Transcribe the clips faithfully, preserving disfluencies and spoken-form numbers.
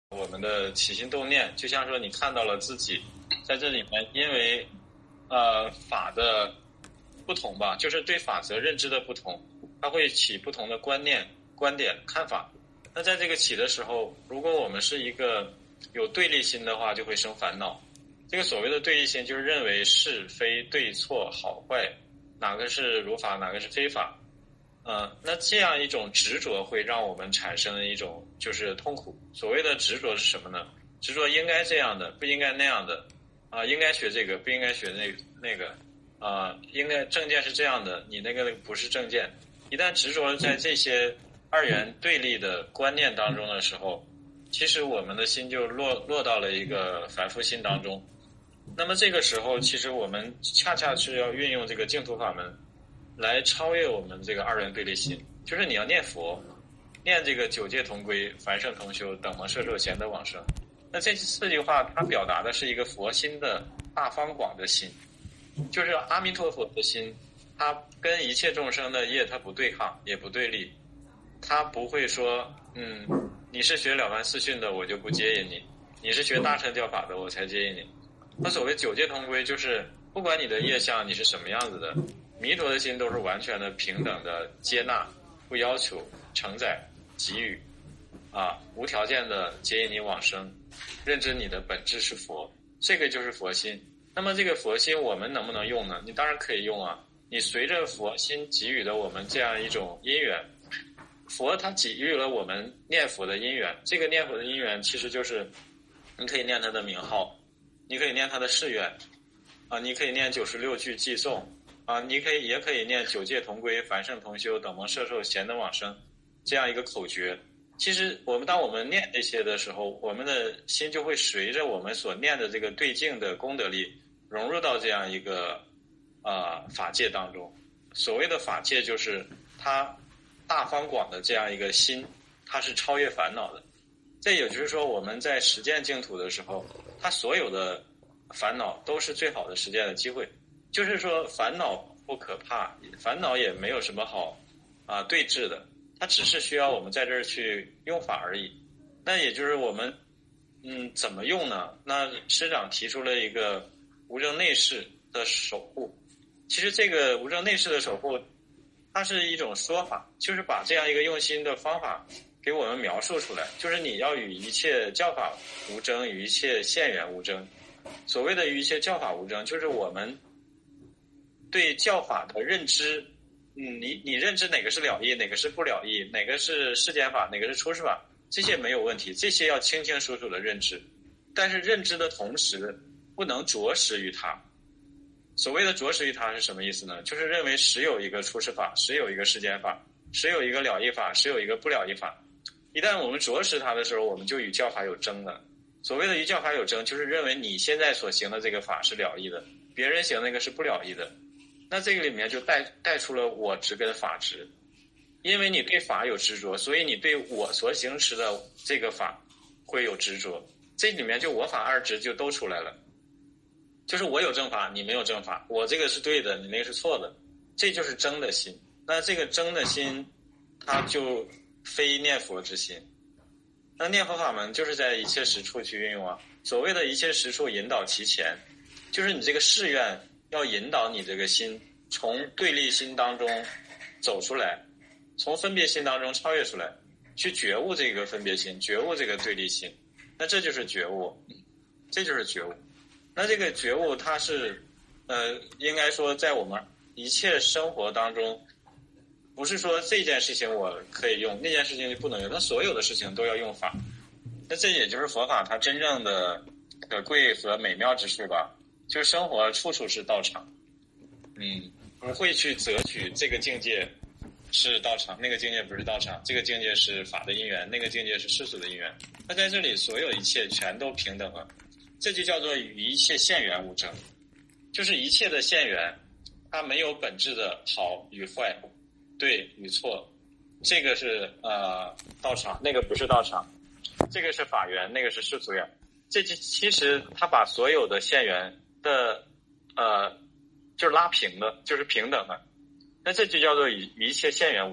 我们的起心动念，就像说你看到了自己在这里面，因为呃法的不同吧，就是对法则认知的不同，它会起不同的观念、观点、看法。那在这个起的时候，如果我们是一个有对立心的话，就会生烦恼。这个所谓的对立心，就是认为是非、对错、好坏，哪个是如法，哪个是非法。呃，那这样一种执着会让我们产生一种就是痛苦。所谓的执着是什么呢？执着应该这样的，不应该那样的，啊、呃，应该学这个，不应该学那那个，啊、呃，应该正见是这样的，你那个不是正见。一旦执着在这些二元对立的观念当中的时候，其实我们的心就落落到了一个凡夫心当中。那么这个时候，其实我们恰恰是要运用这个净土法门来超越我们这个二元对立心，就是你要念佛，念这个九界同归、凡圣同修、等蒙摄受、贤德往生。那这四句话，它表达的是一个佛心的大方广的心，就是阿弥陀佛的心，它跟一切众生的业，它不对抗，也不对立，它不会说，嗯，你是学了凡四训的，我就不接引你；你是学大乘教法的，我才接引你。它所谓九界同归，就是不管你的业相你是什么样子的，弥陀的心都是完全的平等的接纳，不要求承载给予，啊，无条件的接引你往生，认知你的本质是佛，这个就是佛心。那么这个佛心我们能不能用呢？你当然可以用啊，你随着佛心给予的我们这样一种因缘，佛他给予了我们念佛的因缘，这个念佛的因缘其实就是你可以念他的名号，你可以念他的誓愿，啊，你可以念九十六句偈颂，啊，你可以也可以念九界同归、凡圣同修、等蒙摄受、贤德往生这样一个口诀。其实我们当我们念这些的时候，我们的心就会随着我们所念的这个对境的功德力融入到这样一个啊、呃、法界当中。所谓的法界就是它大方广的这样一个心，它是超越烦恼的。这也就是说我们在实践净土的时候，它所有的烦恼都是最好的实践的机会。就是说烦恼不可怕，烦恼也没有什么好啊对峙的，它只是需要我们在这儿去用法而已。那也就是我们嗯怎么用呢？那师长提出了一个无证内视的守护。其实这个无证内视的守护，它是一种说法，就是把这样一个用心的方法给我们描述出来，就是你要与一切教法无争，与一切现缘无争。所谓的与一切教法无争，就是我们对教法的认知，嗯，你你认知哪个是了义，哪个是不了义，哪个是世间法，哪个是出世法，这些没有问题，这些要清清楚楚的认知。但是认知的同时，不能着实于它。所谓的着实于它是什么意思呢？就是认为实有一个出世法，实有一个世间法，实有一个了义法，实有一个不了义法。一旦我们着实它的时候，我们就与教法有争了。所谓的与教法有争，就是认为你现在所行的这个法是了义的，别人行那个是不了义的。那这个里面就带带出了我执跟法执。因为你对法有执着，所以你对我所行持的这个法会有执着。这里面就我法二执就都出来了。就是我有正法，你没有正法，我这个是对的，你那个是错的，这就是争的心。那这个争的心，它就非念佛之心。那念佛法门就是在一切实处去运用啊。所谓的一切实处引导其前，就是你这个誓愿要引导你这个心从对立心当中走出来，从分别心当中超越出来，去觉悟这个分别心，觉悟这个对立心。那这就是觉悟，这就是觉悟。那这个觉悟它是呃应该说在我们一切生活当中，不是说这件事情我可以用，那件事情就不能用，它所有的事情都要用法。那这也就是佛法它真正的可贵和美妙之处吧，就是生活处处是道场。嗯，不会去择取这个境界是道场，那个境界不是道场，这个境界是法的因缘，那个境界是世俗的因缘。那在这里所有一切全都平等了，这就叫做与一切现缘无争。就是一切的现缘它没有本质的好与坏，对与错，这个是呃道场，那个不是道场，这个是法缘，那个是世俗缘。这其实它把所有的现缘的呃就是拉平的，就是平等的。那这就叫做与一切现缘无争。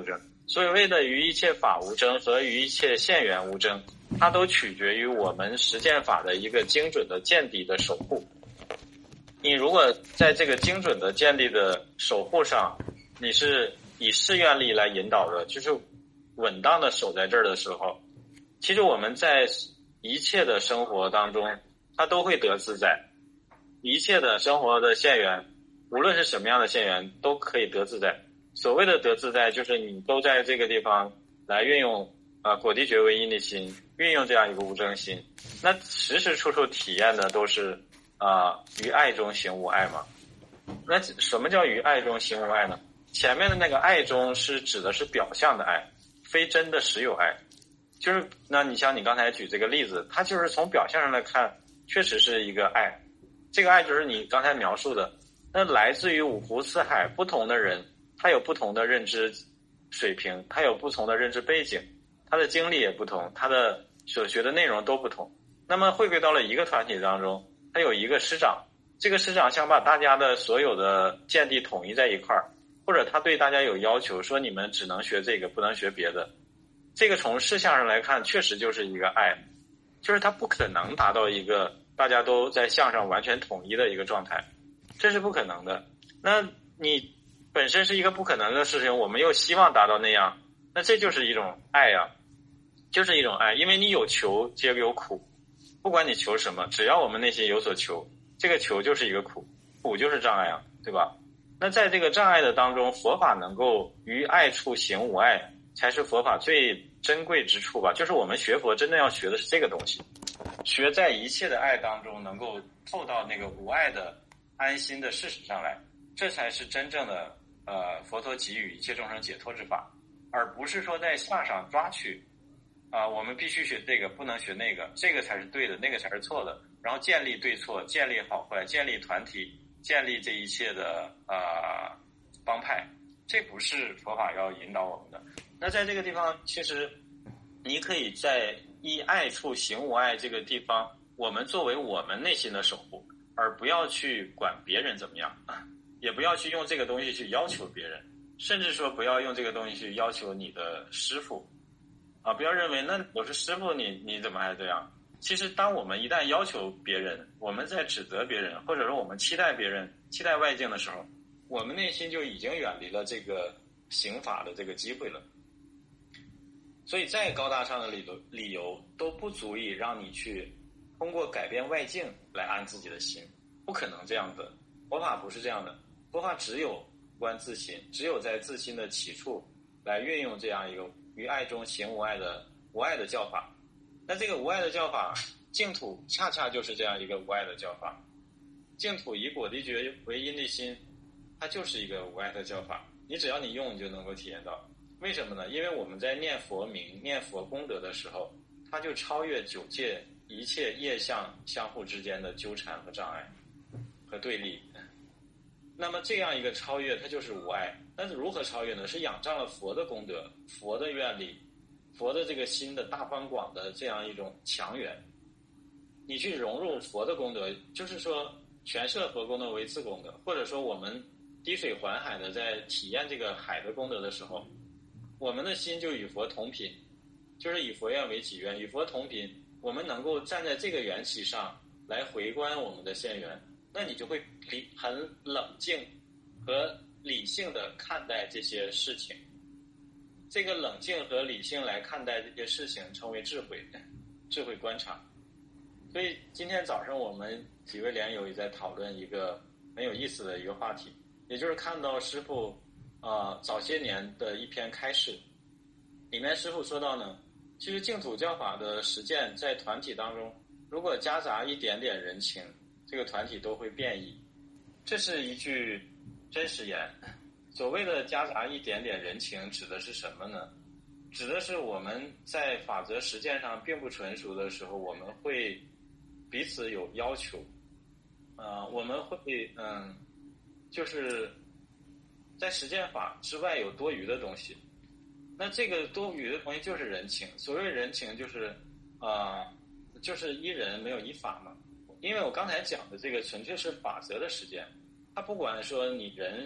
所谓的于一切法无争和于一切现缘无争，它都取决于我们实践法的一个精准的见地的守护。你如果在这个精准的见地的守护上，你是以誓愿力来引导的，就是稳当的守在这儿的时候，其实我们在一切的生活当中，它都会得自在。一切的生活的现缘，无论是什么样的现缘，都可以得自在。所谓的得自在，就是你都在这个地方来运用啊果地觉为因的心，运用这样一个无争心，那时时处处体验的都是啊于爱中行无碍嘛。那什么叫于爱中行无碍呢？前面的那个爱中是指的是表象的爱，非真的实有爱。就是那你像你刚才举这个例子，它就是从表象上来看，确实是一个爱。这个爱就是你刚才描述的，那来自于五湖四海不同的人，他有不同的认知水平，他有不同的认知背景，他的经历也不同，他的所学的内容都不同。那么汇归到了一个团体当中，他有一个师长，这个师长想把大家的所有的见地统一在一块儿，或者他对大家有要求，说你们只能学这个，不能学别的。这个从事项上来看，确实就是一个爱，就是他不可能达到一个大家都在相上完全统一的一个状态，这是不可能的。那你本身是一个不可能的事情，我们又希望达到那样，那这就是一种爱啊，就是一种爱。因为你有求皆有苦，不管你求什么，只要我们内心有所求，这个求就是一个苦，苦就是障碍啊，对吧？那在这个障碍的当中，佛法能够于爱处行无碍，才是佛法最珍贵之处吧。就是我们学佛真正要学的是这个东西，学在一切的爱当中能够透到那个无爱的安心的事实上来，这才是真正的呃佛陀给予一切众生解脱之法，而不是说在相上抓取啊、呃，我们必须学这个，不能学那个，这个才是对的，那个才是错的，然后建立对错，建立好坏，建立团体，建立这一切的呃帮派，这不是佛法要引导我们的。那在这个地方，其实你可以在依爱处行无碍这个地方，我们作为我们内心的守护，而不要去管别人怎么样，也不要去用这个东西去要求别人，甚至说不要用这个东西去要求你的师父啊！不要认为那我是师父，你你怎么还这样？其实当我们一旦要求别人，我们在指责别人，或者说我们期待别人，期待外境的时候，我们内心就已经远离了这个行法的这个机会了。所以再高大上的理由理由都不足以让你去通过改变外境来安自己的心，不可能这样的。佛法不是这样的，佛法只有观自心，只有在自心的起处来运用这样一个于爱中行无碍的无碍的教法。那这个无碍的教法，净土恰恰就是这样一个无碍的教法。净土以果地觉为因的心，它就是一个无碍的教法，你只要你用，你就能够体验到。为什么呢？因为我们在念佛名、念佛功德的时候，它就超越九界一切业相相互之间的纠缠和障碍和对立。那么这样一个超越，它就是无碍。但是如何超越呢？是仰仗了佛的功德、佛的愿力、佛的这个心的大宽广的这样一种强援，你去融入佛的功德，就是说全摄佛功德为自功德，或者说我们滴水环海的在体验这个海的功德的时候，我们的心就与佛同频，就是以佛愿为己愿，与佛同频，我们能够站在这个缘起上来回观我们的现缘，那你就会很冷静和理性的看待这些事情。这个冷静和理性来看待这些事情称为智慧，智慧观察。所以今天早上我们几位莲友也在讨论一个很有意思的一个话题，也就是看到师父呃，早些年的一篇开示，里面师父说到呢，其实净土教法的实践在团体当中，如果夹杂一点点人情，这个团体都会变异。这是一句真实言。所谓的夹杂一点点人情指的是什么呢？指的是我们在法则实践上并不纯熟的时候，我们会彼此有要求，呃，我们会嗯，就是在实践法之外有多余的东西。那这个多余的东西就是人情。所谓人情就是呃，就是依人没有依法嘛。因为我刚才讲的这个纯粹是法则的实践，它不管说你人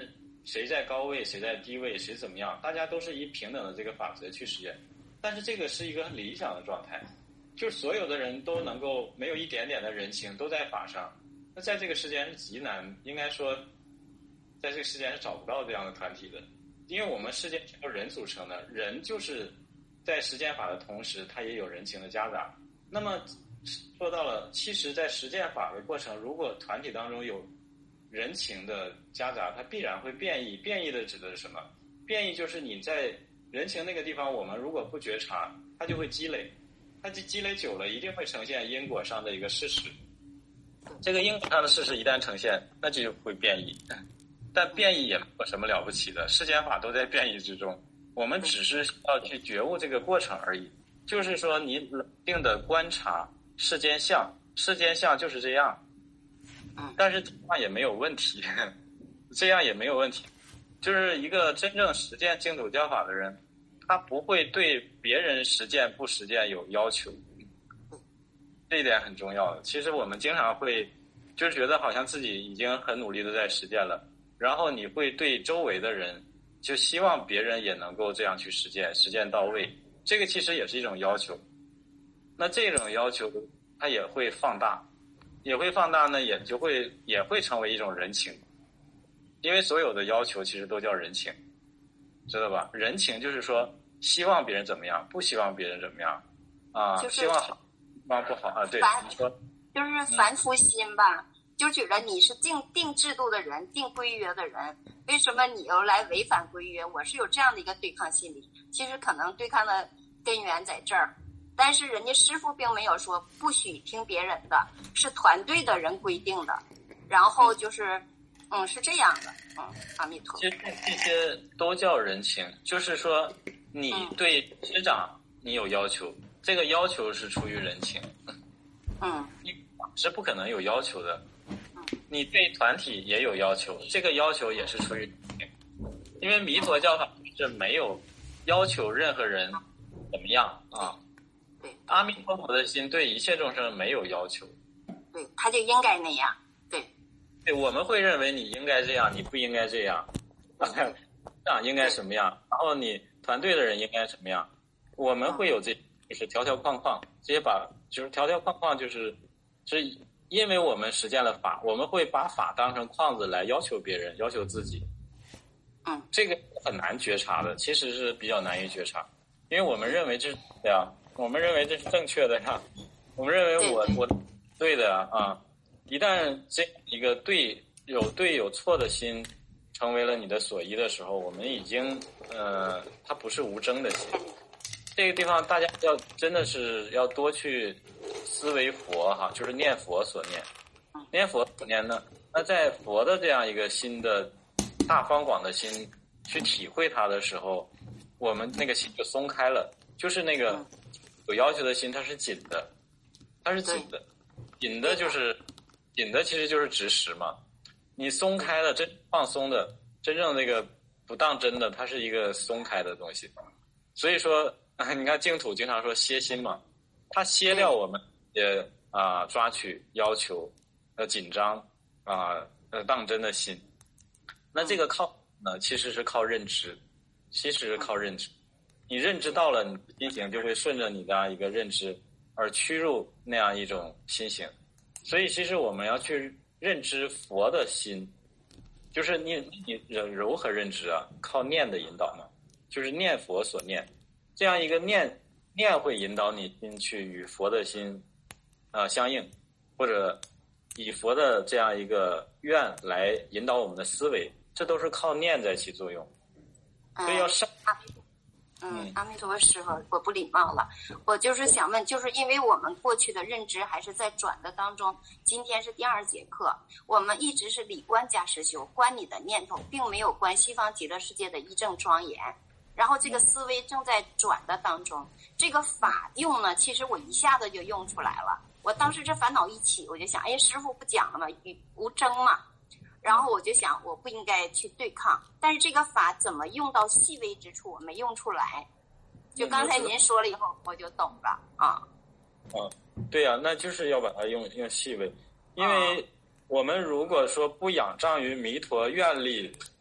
谁在高位，谁在低位，谁怎么样，大家都是以平等的这个法则去实践。但是这个是一个很理想的状态，就是所有的人都能够没有一点点的人情，都在法上。那在这个世间是极难，应该说，在这个世间是找不到这样的团体的，因为我们世界是由人组成的，人就是在实践法的同时，它也有人情的夹杂。那么说到了，其实在实践法的过程，如果团体当中有人情的夹杂，它必然会变异。变异的指的是什么？变异就是你在人情那个地方，我们如果不觉察，它就会积累，它积积累久了，一定会呈现因果上的一个事实。这个因果上的事实一旦呈现，那就会变异。但变异也没有什么了不起的，世间法都在变异之中，我们只是要去觉悟这个过程而已。就是说，你冷静的观察世间相，世间相就是这样，但是这样也没有问题，这样也没有问题。就是一个真正实践净土教法的人，他不会对别人实践不实践有要求，这一点很重要的。其实我们经常会就是觉得好像自己已经很努力的在实践了，然后你会对周围的人就希望别人也能够这样去实践，实践到位，这个其实也是一种要求。那这种要求它也会放大，也会放大呢，也就会也会成为一种人情。因为所有的要求其实都叫人情，知道吧？人情就是说希望别人怎么样，不希望别人怎么样啊，就是、希望好，希望不好啊。对，你说就是凡夫心吧，嗯、就觉得你是定定制度的人，定规约的人，为什么你又来违反规约？我是有这样的一个对抗心理。其实可能对抗的根源在这儿，但是人家师父并没有说不许听别人的，是团队的人规定的，然后就是。嗯，是这样的，嗯，阿弥陀佛。 其实这些都叫人情，就是说你对师长你有要求，嗯、这个要求是出于人情， 嗯， 你是不可能有要求的。你对团体也有要求，这个要求也是出于人情，因为弥陀教法是没有要求任何人怎么样啊。 对， 阿弥陀佛的心对一切众生没有要求， 对，他就应该那样。 对，我们会认为你应该这样，你不应该这样，这样应该什么样，然后你团队的人应该什么样，我们会有这就是条条框框，这些把就是条条框框就是是因为我们实践了法，我们会把法当成框子来要求别人，要求自己， 嗯， 这个很难觉察的，其实是比较难于觉察，因为我们认为这是对呀，我们认为这是正确的呀，我们认为我我对的呀啊。一旦这一个对有对有错的心成为了你的所依的时候，我们已经呃，它不是无争的心。这个地方大家要真的是要多去思维佛哈，就是念佛所念，念佛所念呢，那在佛的这样一个心的大方广的心去体会它的时候，我们那个心就松开了，就是那个有要求的心它是紧的，它是紧的，紧的就是。紧的其实就是执实嘛，你松开了，真放松的，真正那个不当真的，它是一个松开的东西。所以说，你看净土经常说歇心嘛，它歇掉我们也啊、呃、抓取要求呃紧张啊 呃, 呃当真的心。那这个靠呢，其实是靠认知，其实是靠认知。你认知到了，你心行就会顺着你的一个认知而趋入那样一种心行。所以其实我们要去认知佛的心，就是你你如何认知啊？靠念的引导嘛，就是念佛所念，这样一个念念会引导你心去与佛的心啊、呃、相应，或者以佛的这样一个愿来引导我们的思维，这都是靠念在起作用。所以要上。 嗯，阿弥陀佛师傅，我不礼貌了。我就是想问，就是因为我们过去的认知还是在转的当中，今天是第二节课，我们一直是理观加实修，观你的念头，并没有观西方极乐世界的一正庄严。然后这个思维正在转的当中，这个法用呢，其实我一下子就用出来了。我当时这烦恼一起，我就想，哎，师父不讲了吗？无争嘛。然后我就想，我不应该去对抗，但是这个法怎么用到细微之处，我没用出来。就刚才您说了以后，我就懂了啊。 啊，对呀、啊，那就是要把它用用细微，因为我们如果说不仰仗于弥陀愿力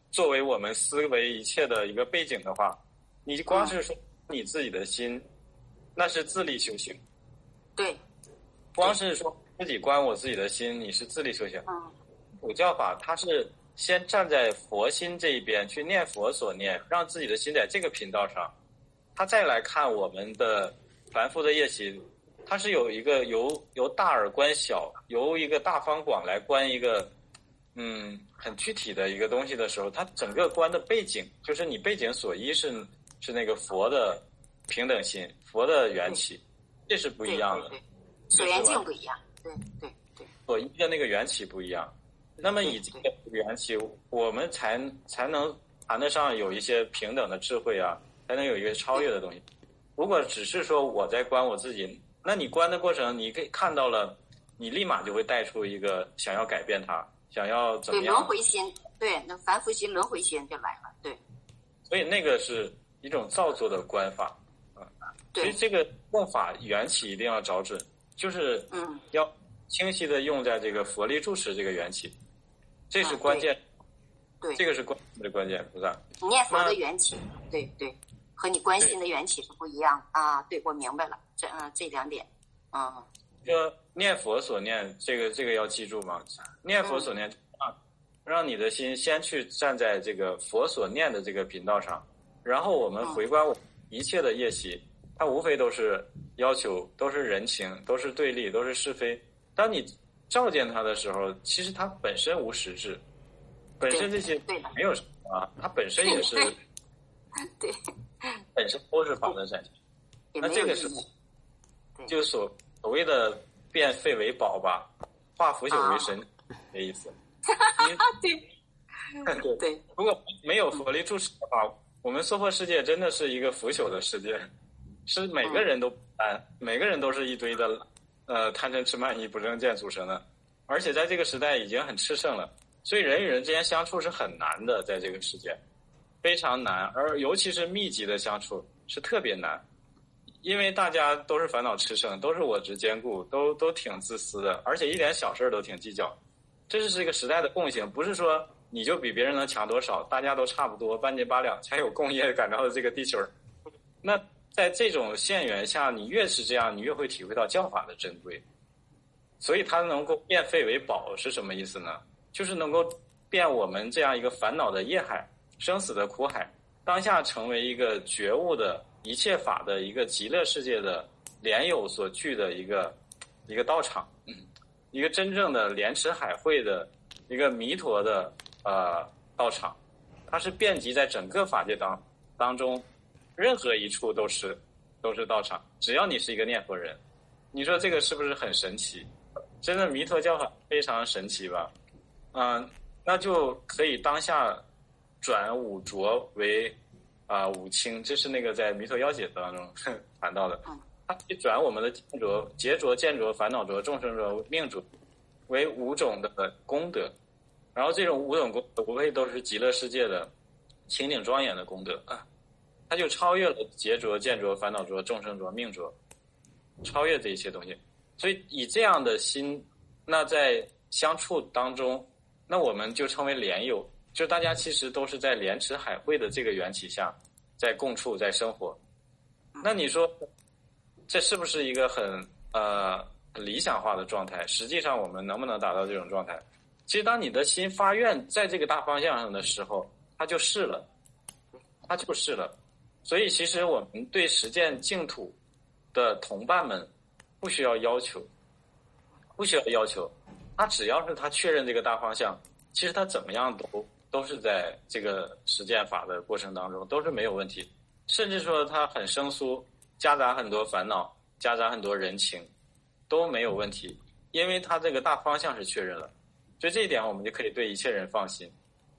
作为我们思维一切的一个背景的话，你光是说你自己的心，那是自力修行。 对， 光是说自己观我自己的心，你是自力修行。 嗯， 佛教法它是先站在佛心这一边去念佛所念，让自己的心在这个频道上，他再来看我们的凡夫的业习，它是有一个由由大而观小，由一个大方广来观一个嗯很具体的一个东西的时候，它整个观的背景就是你背景所依是是那个佛的平等心，佛的缘起，这是不一样的。 对对对，所缘境不一样。对对对， 所依的那个缘起不一样。那么以这个缘起，我们才才能谈得上有一些平等的智慧啊，才能有一个超越的东西。如果只是说我在观我自己，那你观的过程，你可以看到了，你立马就会带出一个想要改变它，想要怎么样？ 对，轮回心，对，那凡夫心、轮回心就来了。对， 所以那个是一种造作的观法啊。所以这个用法缘起一定要找准，就是嗯， 要清晰的用在这个佛力住持这个缘起。这是关键， 对， 这个是关键的关键，是吧？ 你念佛的缘起，对对，和你观心的缘起是不一样啊。对，我明白了，这嗯这两点，嗯。 说念佛所念，这个这个要记住嘛。念佛所念啊，让你的心先去站在这个佛所念的这个频道上，然后我们回观我一切的业习，它无非都是要求，都是人情，都是对立，都是是非。当你照见它的时候，其实它本身无实质，本身这些没有什么啊，它本身也是， 对， 本身都是法的展现。那这个是就所所谓的变废为宝吧，化腐朽为神的意思。 对对对， 如果没有佛力住持的话，我们娑婆世界真的是一个腐朽的世界，是每个人都不安，每个人都是一堆的。呃，贪嗔痴慢疑不正见组成的，而且在这个时代已经很炽盛了，所以人与人之间相处是很难的，在这个世界非常难，而尤其是密集的相处是特别难，因为大家都是烦恼炽盛，都是我执坚固，都都挺自私的，而且一点小事都挺计较，这是这个时代的共性，不是说你就比别人能强多少，大家都差不多半斤八两才有共业感召的这个地球。那在这种现缘下，你越是这样，你越会体会到教法的珍贵。所以它能够变废为宝是什么意思呢？就是能够变我们这样一个烦恼的业海、生死的苦海，当下成为一个觉悟的一切法的一个极乐世界的莲友所聚的一个一个道场，嗯，一个真正的莲池海会的一个弥陀的呃道场，它是遍及在整个法界当当中。任何一处都是都是道场，只要你是一个念佛人，你说这个是不是很神奇？真的弥陀教法非常神奇吧？嗯，那就可以当下转五浊为啊、呃、五清，这是那个在弥陀要解当中谈到的。它可以转我们的见浊、劫浊、见浊、烦恼浊、众生浊、命浊为五种的功德，然后这种五种功德无非都是极乐世界的清净庄严的功德啊。它就超越了劫浊、见浊、烦恼浊、众生浊、命浊，超越这一切东西。所以以这样的心，那在相处当中，那我们就称为莲友，就大家其实都是在莲池海会的这个缘起下，在共处，在生活。那你说，这是不是一个很呃理想化的状态？实际上，我们能不能达到这种状态？其实，当你的心发愿在这个大方向上的时候，它就是了，它就是了。所以，其实我们对实践净土的同伴们不需要要求，不需要要求，他只要是他确认这个大方向，其实他怎么样都都是在这个实践法的过程当中都是没有问题。甚至说他很生疏，夹杂很多烦恼，夹杂很多人情，都没有问题，因为他这个大方向是确认了。所以这一点，我们就可以对一切人放心。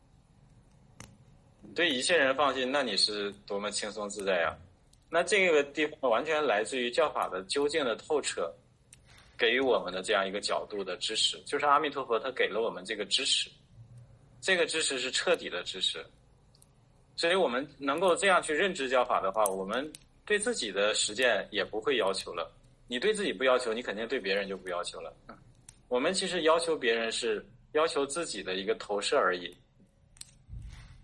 对一切人放心，那你是多么轻松自在呀！那这个地方完全来自于教法的究竟的透彻，给予我们的这样一个角度的支持，就是阿弥陀佛他给了我们这个支持，这个支持是彻底的支持。所以我们能够这样去认知教法的话，我们对自己的实践也不会要求了。你对自己不要求，你肯定对别人就不要求了。我们其实要求别人是要求自己的一个投射而已。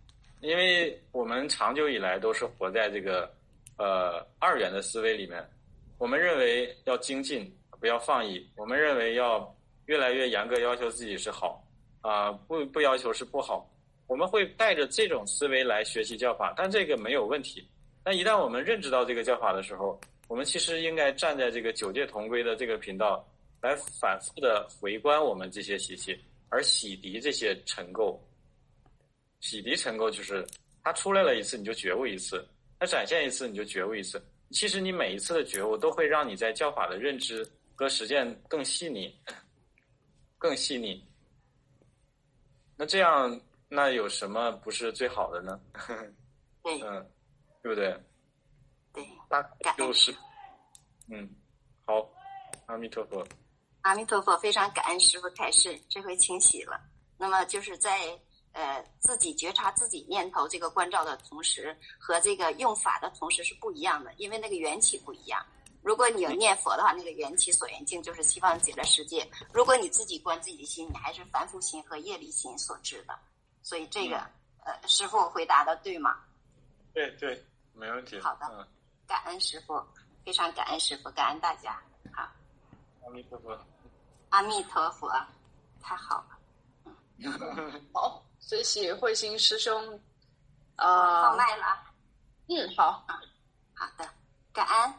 因为我们长久以来都是活在这个呃二元的思维里面，我们认为要精进，不要放逸，我们认为要越来越严格要求自己是好啊、呃，不不要求是不好。我们会带着这种思维来学习教法，但这个没有问题。但一旦我们认知到这个教法的时候，我们其实应该站在这个九界同归的这个频道来反复的回观我们这些习气，而洗涤这些尘垢。洗涤尘垢就是它出来了一次你就觉悟一次，它展现一次你就觉悟一次。其实你每一次的觉悟都会让你在教法的认知和实践更细腻更细腻。那这样那有什么不是最好的呢？ 对， 嗯，对不对？ 对， 那就是嗯，好，阿弥陀佛。 阿弥陀佛，非常感恩师父开示，这回清晰了。那么就是在呃自己觉察自己念头这个关照的同时，和这个用法的同时是不一样的，因为那个缘起不一样。如果你有念佛的话，那个缘起所缘境就是西方极乐世界；如果你自己观自己的心，你还是凡夫心和业力心所致的。所以这个、嗯、呃，师父回答的对吗？ 对对，没问题。 好的，嗯、感恩师父，非常感恩师父，感恩大家。好， 阿弥陀佛。 阿弥陀佛，太好了。 嗯、好，谢谢慧心师兄。呃， 放麦了。 嗯，好。 好的，感恩。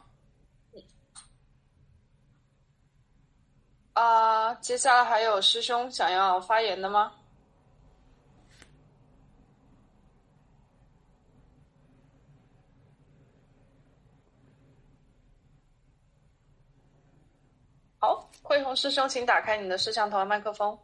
啊、呃，接下来还有师兄想要发言的吗？好，慧宏师兄，请打开你的摄像头和麦克风。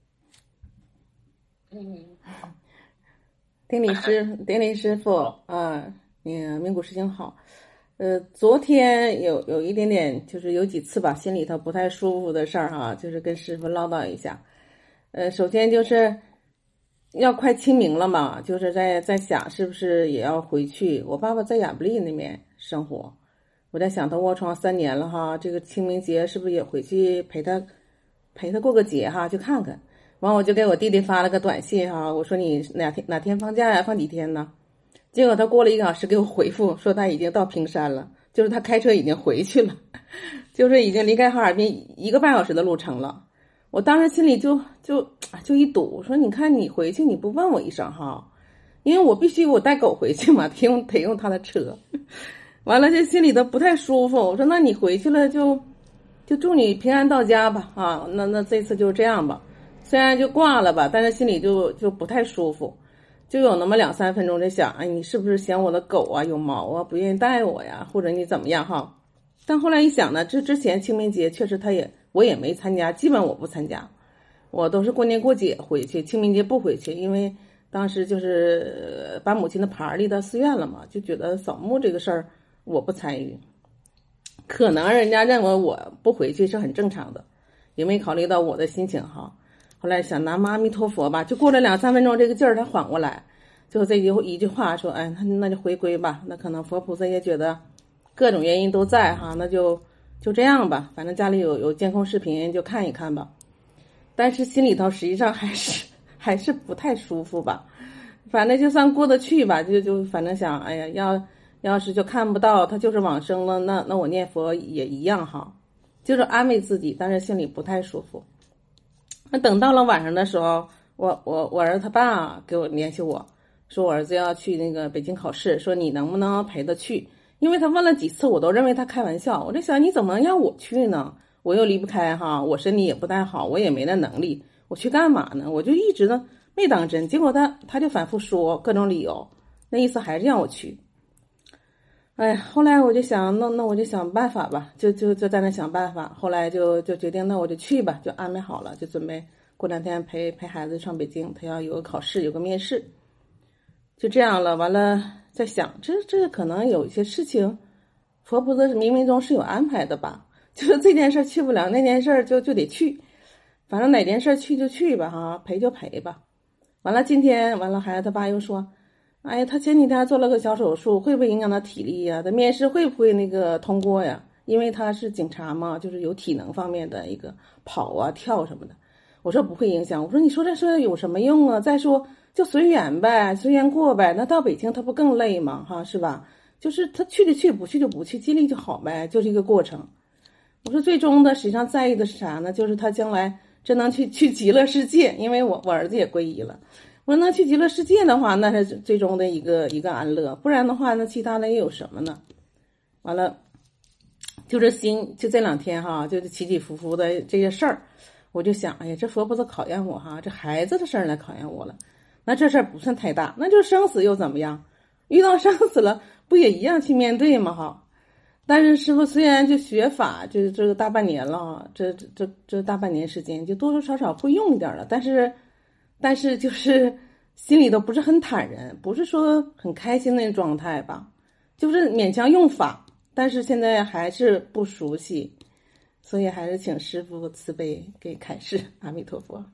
嗯，顶礼师，顶礼师父啊，那个明谷师兄好。呃，昨天有有一点点，就是有几次吧，心里头不太舒服的事儿哈，就是跟师父唠叨一下。呃，首先就是要快清明了嘛，就是在在想是不是也要回去。我爸爸在亚布力那边生活，我在想他卧床三年了哈，这个清明节是不是也回去陪他陪他过个节哈，去看看。完我就给我弟弟发了个短信哈，我说你哪天哪天放假呀？放几天呢？结果他过了一个小时给我回复说他已经到平山了，就是他开车已经回去了，就是已经离开哈尔滨一个半小时的路程了。我当时心里就就就一堵，说你看你回去你不问我一声哈，因为我必须我带狗回去嘛，得用得用他的车。完了这心里头不太舒服，我说那你回去了就就祝你平安到家吧啊，那那这次就这样吧。虽然就挂了吧，但是心里就就不太舒服。就有那么两三分钟在想，哎，你是不是嫌我的狗啊有毛啊，不愿意带我呀，或者你怎么样哈？但后来一想呢，这之前清明节确实他也我也没参加，基本我不参加，我都是过年过节回去，清明节不回去，因为当时就是把母亲的牌立到寺院了嘛，就觉得扫墓这个事儿我不参与，可能人家认为我不回去是很正常的，也没考虑到我的心情哈。后来想南无阿弥陀佛吧，就过了两三分钟，这个劲儿他缓过来，就这句一句话说，哎，那就回归吧。那可能佛菩萨也觉得各种原因都在哈，那就就这样吧，反正家里有有监控视频就看一看吧。但是心里头实际上还是还是不太舒服吧，反正就算过得去吧，就就反正想，哎呀，要要是就看不到他就是往生了，那那我念佛也一样哈，就是安慰自己，但是心里不太舒服。那等到了晚上的时候，我我我儿子他爸给我联系我说我儿子要去那个北京考试，说你能不能陪他去？因为他问了几次，我都认为他开玩笑。我在想你怎么能让我去呢？我又离不开哈，我身体也不太好，我也没那能力，我去干嘛呢？我就一直呢没当真。结果他他就反复说各种理由，那意思还是让我去。哎，后来我就想，那那我就想办法吧，就就就在那想办法。后来就就决定，那我就去吧，就安排好了，就准备过两天陪陪孩子上北京，他要有个考试，有个面试，就这样了。完了，在想，这这可能有一些事情，佛菩萨冥冥中是有安排的吧？就是这件事去不了，那件事就就得去，反正哪件事去就去吧，哈，陪就陪吧。完了，今天完了，孩子他爸又说。哎呀，他前几天做了个小手术，会不会影响他体力呀？他面试会不会那个通过呀？因为他是警察嘛，就是有体能方面的一个跑啊、跳什么的。我说不会影响。我说你说这事有什么用啊？再说就随缘呗，随缘过呗。那到北京他不更累吗？哈，是吧？就是他去就去，不去就不去，尽力就好呗，就是一个过程。我说最终的实际上在意的是啥呢？就是他将来真能去去极乐世界，因为我我儿子也皈依了。我说那去极乐世界的话，那是最终的一个一个安乐，不然的话，那其他的又有什么呢？完了，就这心，就这两天哈，就起起伏伏的这些事儿，我就想，哎呀，这佛菩萨考验我哈，这孩子的事儿来考验我了。那这事儿不算太大，那就是生死又怎么样？遇到生死了，不也一样去面对吗？哈。但是师父虽然就学法这这个大半年了，这这这这大半年时间就多多少少会用一点了，但是但是就是心里头不是很坦然，不是说很开心那状态吧，就是勉强用法，但是现在还是不熟悉，所以还是请师父慈悲给开示。阿弥陀佛。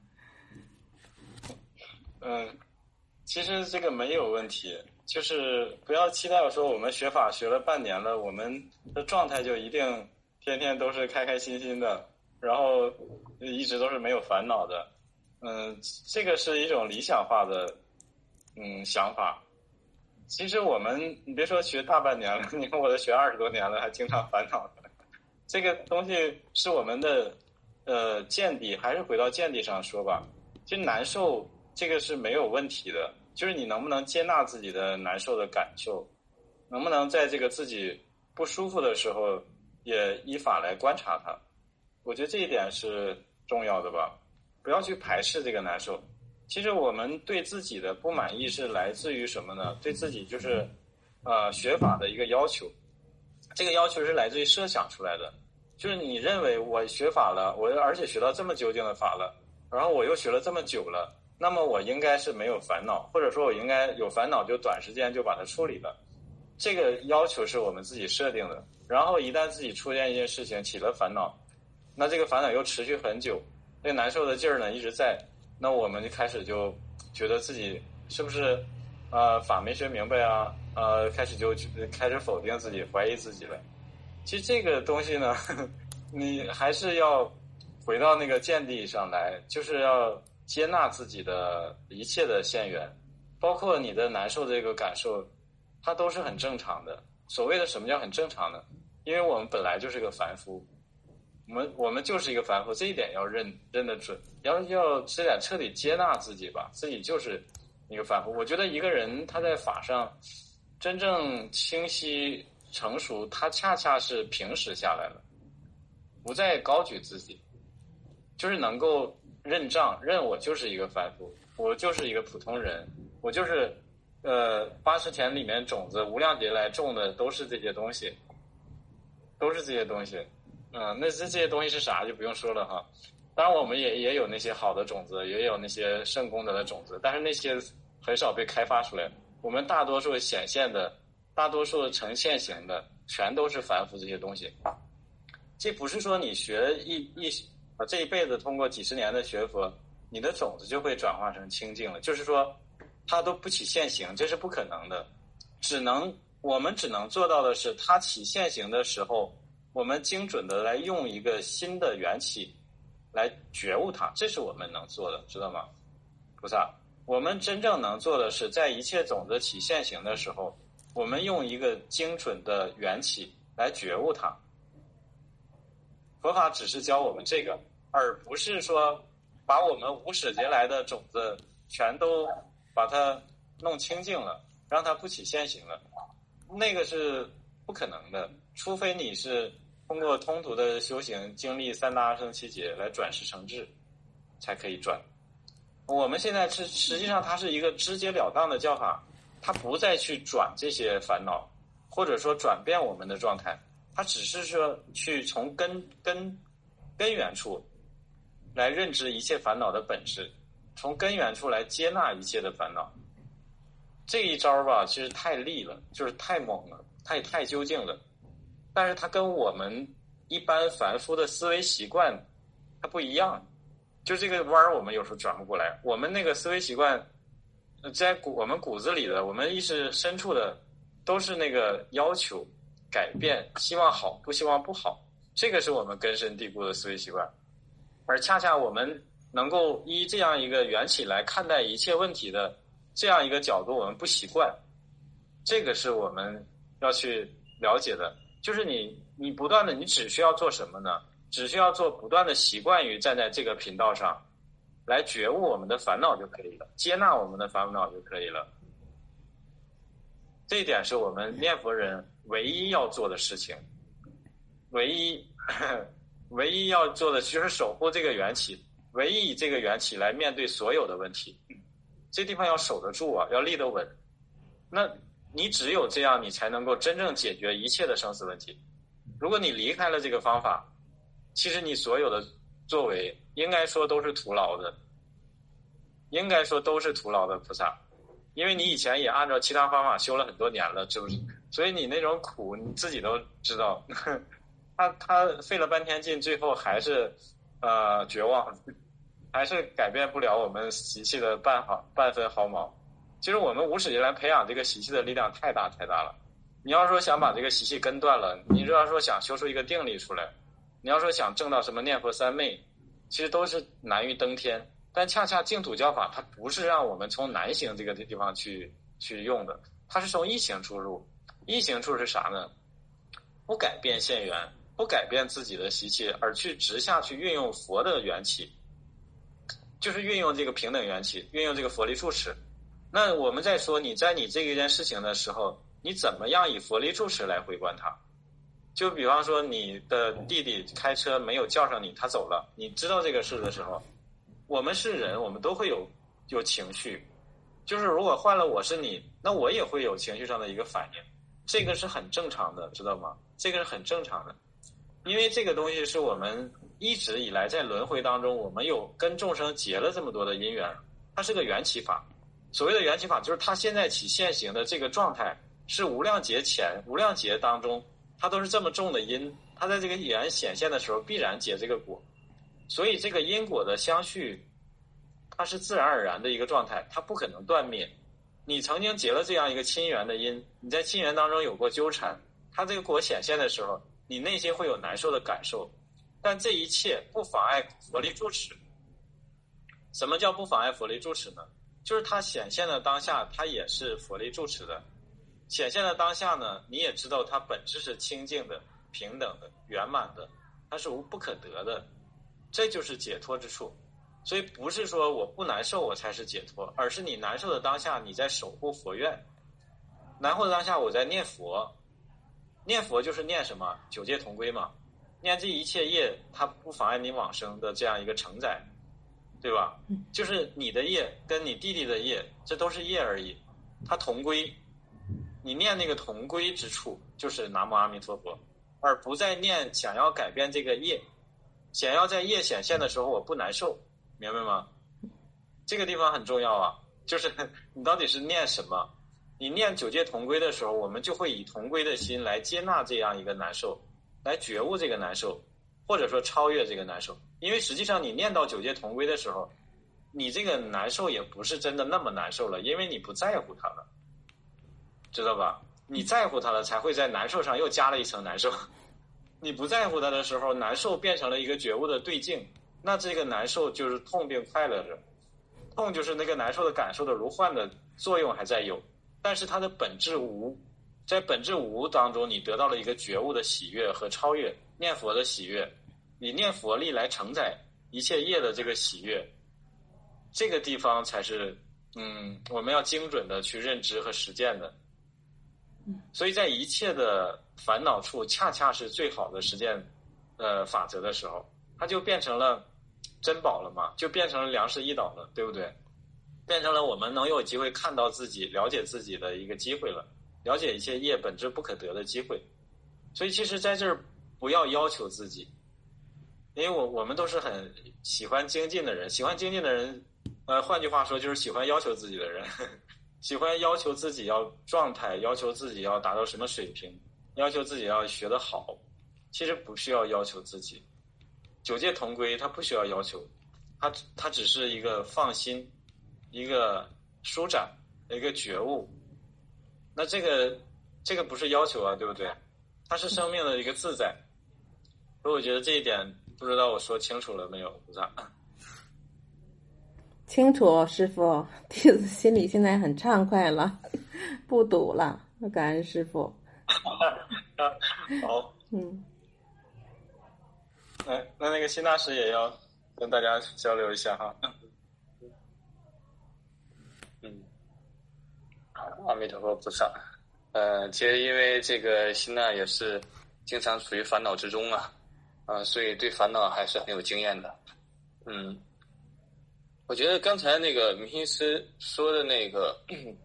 嗯，其实这个没有问题。就是不要期待说我们学法学了半年了，我们的状态就一定天天都是开开心心的，然后一直都是没有烦恼的。嗯，这个是一种理想化的嗯想法。其实我们你别说学大半年了，你看我都学二十多年了，还经常烦恼的。这个东西是我们的呃见地，还是回到见地上说吧。其实难受这个是没有问题的。就是你能不能接纳自己的难受的感受，能不能在这个自己不舒服的时候也依法来观察它，我觉得这一点是重要的吧。不要去排斥这个难受。其实我们对自己的不满意是来自于什么呢？对自己就是呃学法的一个要求，这个要求是来自于设想出来的。就是你认为我学法了，我而且学到这么究竟的法了，然后我又学了这么久了，那么我应该是没有烦恼，或者说我应该有烦恼就短时间就把它处理了。这个要求是我们自己设定的。然后一旦自己出现一件事情起了烦恼，那这个烦恼又持续很久，这个难受的劲儿呢一直在，那我们就开始就觉得自己是不是呃法没学明白啊，呃开始就开始否定自己，怀疑自己了。其实这个东西呢呵呵你还是要回到那个见地上来，就是要接纳自己的一切的现缘，包括你的难受这个感受，它都是很正常的。所谓的什么叫很正常呢？因为我们本来就是个凡夫，我们我们就是一个凡夫，这一点要认认得准，要要这点彻底接纳自己吧，自己就是一个凡夫。我觉得一个人他在法上真正清晰成熟，他恰恰是平时下来了，不再高举自己，就是能够认账，认我就是一个凡夫，我就是一个普通人，我就是呃八十田里面种子无量劫来种的都是这些东西，都是这些东西。嗯、呃，那这这些东西是啥就不用说了哈。当然我们也也有那些好的种子，也有那些圣功德的种子，但是那些很少被开发出来。我们大多数显现的，大多数呈现型的，全都是凡夫这些东西。这不是说你学一一啊这一辈子通过几十年的学佛，你的种子就会转化成清净了。就是说，它都不起现行，这是不可能的。只能我们只能做到的是，它起现行的时候，我们精准的来用一个新的缘起来觉悟它，这是我们能做的，知道吗？菩萨，我们真正能做的是，在一切种子起现行的时候，我们用一个精准的缘起来觉悟它。佛法只是教我们这个，而不是说把我们无始劫来的种子全都把它弄清净了，让它不起现行了，那个是不可能的。除非你是通过通途的修行，经历三大阿僧祇劫来转识成智，才可以转。我们现在是实际上它是一个直截了当的教法，它不再去转这些烦恼，或者说转变我们的状态，它只是说去从根根根源处来认知一切烦恼的本质，从根源处来接纳一切的烦恼。这一招吧，其实太利了，就是太猛了，太太究竟了。但是它跟我们一般凡夫的思维习惯它不一样，就这个弯我们有时候转不过来。我们那个思维习惯在骨我们骨子里的，我们意识深处的都是那个要求改变，希望好不希望不好，这个是我们根深蒂固的思维习惯。而恰恰我们能够依这样一个缘起来看待一切问题的这样一个角度我们不习惯，这个是我们要去了解的。就是你你不断的，你只需要做什么呢？只需要做不断的习惯于站在这个频道上来觉悟我们的烦恼就可以了，接纳我们的烦恼就可以了。这一点是我们念佛人唯一要做的事情，唯一唯一要做的就是守护这个缘起，唯一以这个缘起来面对所有的问题。这地方要守得住啊，要立得稳。那你只有这样，你才能够真正解决一切的生死问题。如果你离开了这个方法，其实你所有的作为应该说都是徒劳的，应该说都是徒劳的菩萨。因为你以前也按照其他方法修了很多年了，是不是？所以你那种苦你自己都知道。他他费了半天劲，最后还是呃绝望，还是改变不了我们习气的半毫半分毫毛。其实我们无始以来培养这个习气的力量太大太大了。你要说想把这个习气根断了，你要说想修出一个定力出来，你要说想证到什么念佛三昧，其实都是难于登天。但恰恰净土教法它不是让我们从难行这个地方去去用的，它是从易行处入。易行处是啥呢？不改变现缘，不改变自己的习气，而去直下去运用佛的缘起，就是运用这个平等缘起，运用这个佛力住持。那我们在说你在你这一件事情的时候，你怎么样以佛力住持来回观它？就比方说你的弟弟开车没有叫上你，他走了，你知道这个事的时候，我们是人，我们都会有有情绪。就是如果换了我是你，那我也会有情绪上的一个反应，这个是很正常的，知道吗？这个是很正常的。因为这个东西是我们一直以来在轮回当中，我们有跟众生结了这么多的因缘，它是个缘起法。所谓的缘起法，就是它现在起现行的这个状态是无量劫前无量劫当中它都是这么重的因，它在这个缘显现的时候必然结这个果。所以这个因果的相续它是自然而然的一个状态，它不可能断灭。你曾经结了这样一个亲缘的因，你在亲缘当中有过纠缠，它这个果显现的时候，你内心会有难受的感受，但这一切不妨碍佛力住持。什么叫不妨碍佛力住持呢？就是它显现的当下，它也是佛力住持的。显现的当下呢，你也知道它本质是清净的、平等的、圆满的，它是无不可得的，这就是解脱之处。所以不是说我不难受我才是解脱，而是你难受的当下你在守护佛愿，难受的当下我在念佛。念佛就是念什么？九界同归嘛，念这一切业，它不妨碍你往生的这样一个承载，对吧？就是你的业跟你弟弟的业，这都是业而已，它同归。你念那个同归之处，就是南无阿弥陀佛，而不再念想要改变这个业，想要在业显现的时候我不难受，明白吗？这个地方很重要啊，就是你到底是念什么？你念九界同归的时候，我们就会以同归的心来接纳这样一个难受，来觉悟这个难受，或者说超越这个难受。因为实际上你念到九界同归的时候，你这个难受也不是真的那么难受了，因为你不在乎它了，知道吧？你在乎它了，才会在难受上又加了一层难受。你不在乎它的时候，难受变成了一个觉悟的对境，那这个难受就是痛并快乐着。痛就是那个难受的感受的如幻的作用还在有，但是它的本质无，在本质无当中，你得到了一个觉悟的喜悦和超越，念佛的喜悦，你念佛力来承载一切业的这个喜悦，这个地方才是嗯我们要精准的去认知和实践的。所以在一切的烦恼处，恰恰是最好的实践呃法则的时候，它就变成了珍宝了嘛，就变成了良师益导了，对不对？变成了我们能有机会看到自己、了解自己的一个机会了，了解一切业本质不可得的机会。所以其实在这儿不要要求自己，因为我我们都是很喜欢精进的人，喜欢精进的人，呃，换句话说就是喜欢要求自己的人，喜欢要求自己要状态，要求自己要达到什么水平，要求自己要学得好。其实不需要要求自己，九界同归它不需要要求，它它只是一个放心，一个舒展，一个觉悟。那这个这个不是要求啊，对不对？它是生命的一个自在。所以我觉得这一点不知道我说清楚了没有，菩萨。 清楚，师傅，弟子心里现在很畅快了，不赌了，感恩师傅。 好， 嗯， 那那那个辛大师也要跟大家交流一下哈。 嗯，阿弥陀佛菩萨。呃，其实因为这个辛娜也是经常处于烦恼之中啊，啊、呃，所以对烦恼还是很有经验的。嗯。我觉得刚才那个明心师说的那个，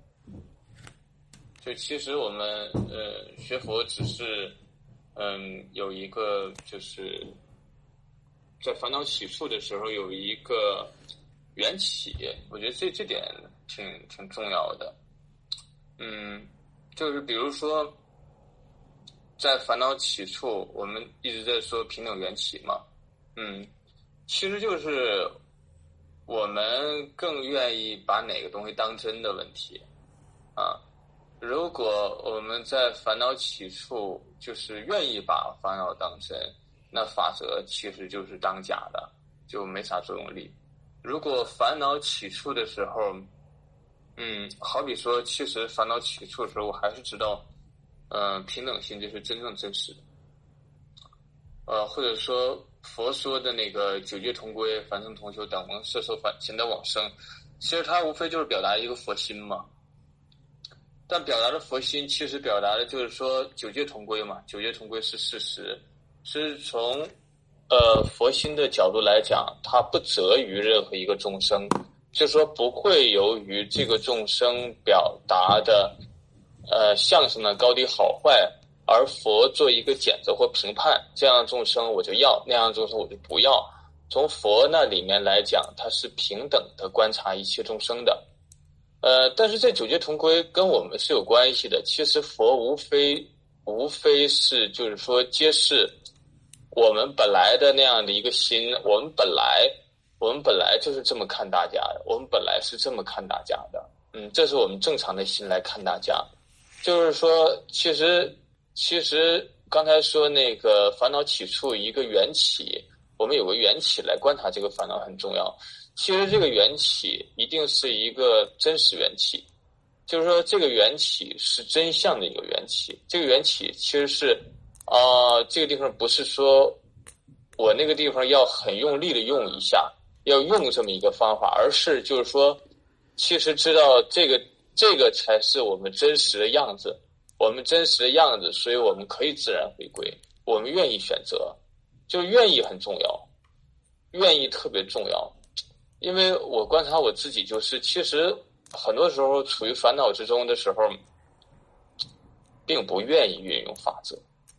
就其实我们呃学佛只是嗯有一个就是在烦恼起处的时候有一个缘起，我觉得这这点挺挺重要的。嗯，就是比如说在烦恼起处，我们一直在说平等缘起嘛，嗯，其实就是我们更愿意把哪个东西当真的问题啊。如果我们在烦恼起处就是愿意把烦恼当真，那法则其实就是当假的，就没啥作用力。如果烦恼起处的时候，嗯，好比说其实烦恼起处的时候，我还是知道嗯、呃，平等性就是真正真实的，呃，或者说佛说的那个九界同归、凡圣同修、等蒙摄受凡贤的往生，其实它无非就是表达一个佛心嘛。但表达的佛心，其实表达的就是说九界同归嘛，九界同归是事实，是从呃佛心的角度来讲，它不责于任何一个众生，就是说不会由于这个众生表达的呃相声的高低好坏，而佛做一个检测或评判，这样的众生我就要，那样的众生我就不要。从佛那里面来讲，它是平等的观察一切众生的。呃，但是这九界同归跟我们是有关系的。其实佛无非无非是就是说揭示我们本来的那样的一个心，我们本来我们本来就是这么看大家的，我们本来是这么看大家的。嗯，这是我们正常的心来看大家。就是说，其实其实刚才说那个烦恼起处一个缘起，我们有个缘起来观察这个烦恼很重要。其实这个缘起一定是一个真实缘起，就是说这个缘起是真相的一个缘起。这个缘起其实是啊、呃，这个地方不是说我那个地方要很用力的用一下，要用这么一个方法，而是就是说其实知道这个这个才是我们真实的样子，我们真实的样子，所以我们可以自然回归，我们愿意选择，就愿意很重要，愿意特别重要。因为我观察我自己，就是其实很多时候处于烦恼之中的时候，并不愿意运用法则，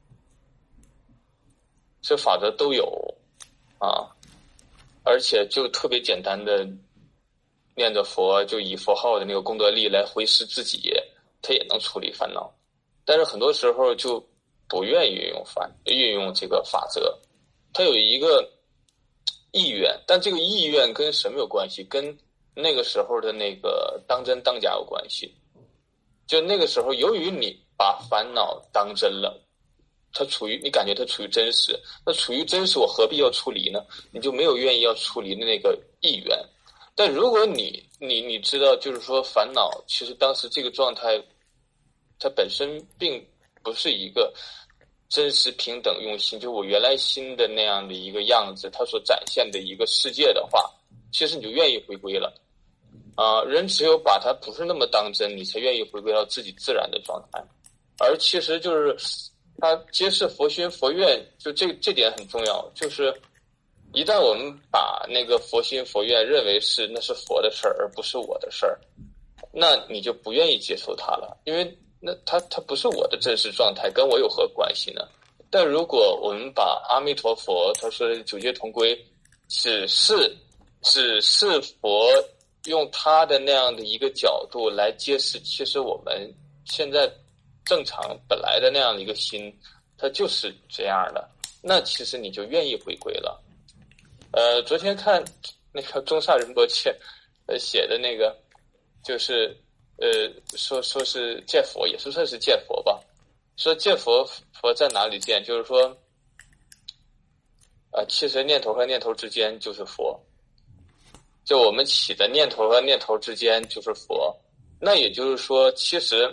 这法则都有啊，而且就特别简单的念着佛，就以佛号的那个功德力来回施自己，他也能处理烦恼。但是很多时候就不愿意运用法运用这个法则，他有一个意愿，但这个意愿跟什么有关系？跟那个时候的那个当真当假有关系。就那个时候，由于你把烦恼当真了，它处于你感觉它处于真实，那处于真实，我何必要处理呢？你就没有愿意要处理的那个意愿。但如果你你你知道，就是说烦恼，其实当时这个状态，它本身并不是一个真实平等用心，就我原来心的那样的一个样子，它所展现的一个世界的话，其实你就愿意回归了啊、呃。人只有把它不是那么当真，你才愿意回归到自己自然的状态。而其实就是它揭示佛心佛愿，就这这点很重要。就是一旦我们把那个佛心佛愿认为是那是佛的事儿，而不是我的事儿，那你就不愿意接受它了，因为那它它不是我的真实状态，跟我有何关系呢？但如果我们把阿弥陀佛他说的九界同归，只是只是佛用他的那样的一个角度来揭示，其实我们现在正常本来的那样的一个心，它就是这样的，那其实你就愿意回归了。呃，昨天看那个中萨仁波切呃写的那个，就是呃说说是见佛，也是算是见佛吧。说见佛，佛在哪里见？就是说，啊、呃，其实念头和念头之间就是佛。 就我们起的念头和念头之间就是佛。那也就是说，其实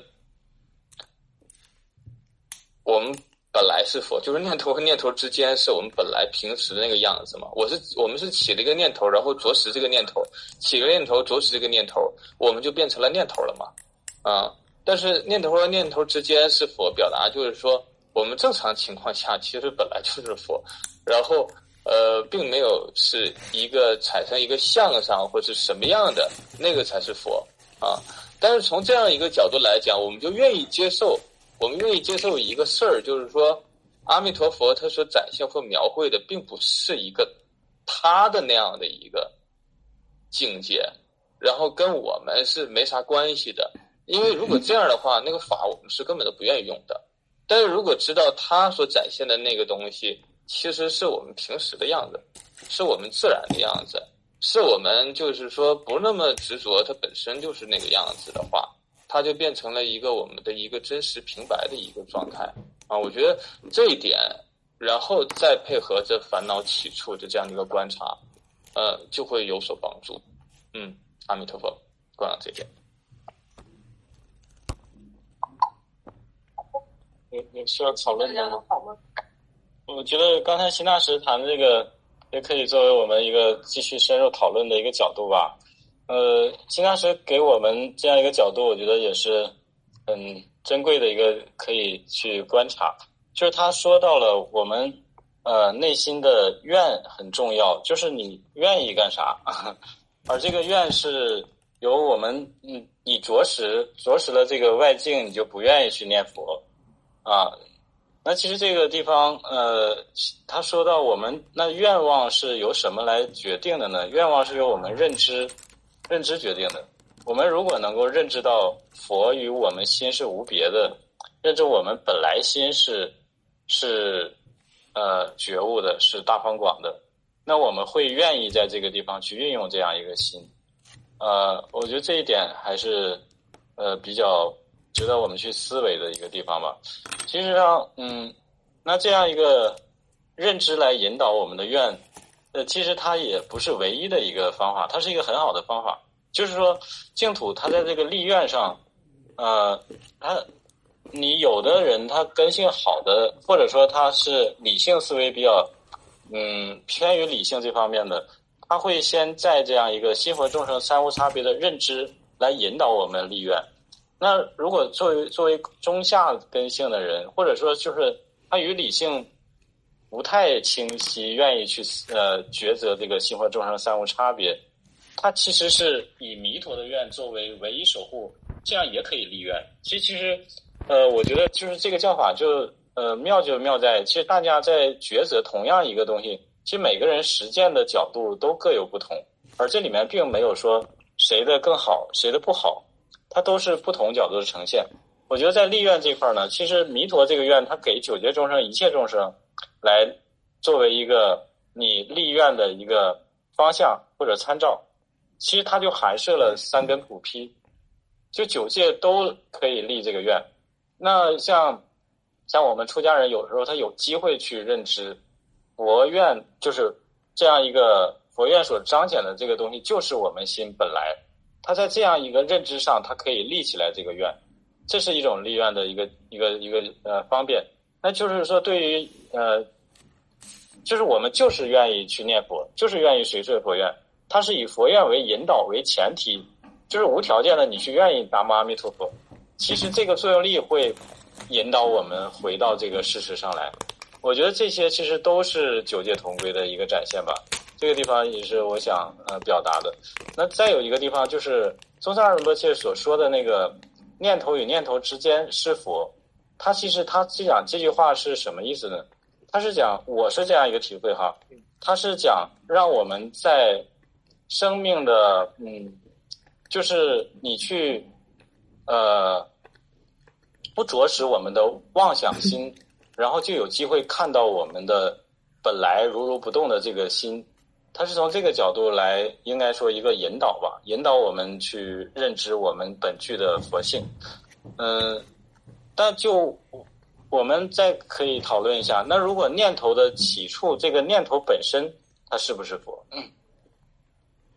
我们本来是佛，就是念头和念头之间是我们本来平时的那个样子嘛。我是我们是起了一个念头，然后着实这个念头，起个念头着实这个念头，我们就变成了念头了嘛。啊，但是念头和念头之间是佛，表达就是说我们正常情况下其实本来就是佛，然后呃并没有是一个产生一个相上或是什么样的那个才是佛啊。但是从这样一个角度来讲，我们就愿意接受我们愿意接受一个事儿，就是说阿弥陀佛他所展现或描绘的并不是一个他的那样的一个境界，然后跟我们是没啥关系的。因为如果这样的话，那个法我们是根本都不愿意用的。但是如果知道他所展现的那个东西其实是我们平时的样子，是我们自然的样子，是我们就是说不那么执着它本身就是那个样子的话，它就变成了一个我们的一个真实平白的一个状态啊。我觉得这一点，然后再配合着烦恼起处的这样的一个观察，呃，就会有所帮助。嗯，阿弥陀佛，观察这一点。 有有需要讨论的吗？我觉得刚才辛大师谈的这个也可以作为我们一个继续深入讨论的一个角度吧。呃，辛大师给我们这样一个角度，我觉得也是很珍贵的一个可以去观察。就是他说到了我们呃内心的愿很重要，就是你愿意干啥，而这个愿是由我们嗯你着实着实了这个外境，你就不愿意去念佛。啊，那其实这个地方，呃，他说到我们那愿望是由什么来决定的呢？愿望是由我们认知，认知决定的。我们如果能够认知到佛与我们心是无别的，认知我们本来心是是呃觉悟的，是大方广的，那我们会愿意在这个地方去运用这样一个心。呃，我觉得这一点还是呃比较值得我们去思维的一个地方吧。其实上，嗯，那这样一个认知来引导我们的愿，呃，其实它也不是唯一的一个方法，它是一个很好的方法。就是说，净土它在这个立愿上，呃，它你有的人他根性好的，或者说他是理性思维比较，嗯，偏于理性这方面的，他会先在这样一个心佛众生三无差别的认知来引导我们立愿。那如果作为作为中下根性的人，或者说就是他与理性不太清晰，愿意去呃抉择这个心佛众生三无差别，他其实是以弥陀的愿作为唯一守护，这样也可以立愿。其实其实呃，我觉得就是这个教法就呃妙就妙在，其实大家在抉择同样一个东西，其实每个人实践的角度都各有不同，而这里面并没有说谁的更好，谁的不好。它都是不同角度的呈现。我觉得在立愿这块呢，其实弥陀这个愿，它给九界众生、一切众生来作为一个你立愿的一个方向或者参照，其实它就含摄了三根普披，就九界都可以立这个愿。那像像我们出家人有时候他有机会去认知佛愿，就是这样一个佛愿所彰显的这个东西，就是我们心本来。他在这样一个认知上，他可以立起来这个愿，这是一种立愿的一个一个一个呃方便。那就是说，对于呃，就是我们就是愿意去念佛，就是愿意随顺佛愿，它是以佛愿为引导为前提，就是无条件的你去愿意南无阿弥陀佛。其实这个作用力会引导我们回到这个事实上来。我觉得这些其实都是九界同归的一个展现吧。这个地方也是我想呃表达的。那再有一个地方就是宗喀巴仁波切所说的那个念头与念头之间是佛，他其实他讲这句话是什么意思呢？他是讲，我是这样一个体会哈，他是讲让我们在生命的嗯，就是你去呃不着实我们的妄想心，然后就有机会看到我们的本来如如不动的这个心。它是从这个角度来，应该说一个引导吧，引导我们去认知我们本具的佛性。嗯，但就我们再可以讨论一下，那如果念头的起处，这个念头本身它是不是佛？嗯，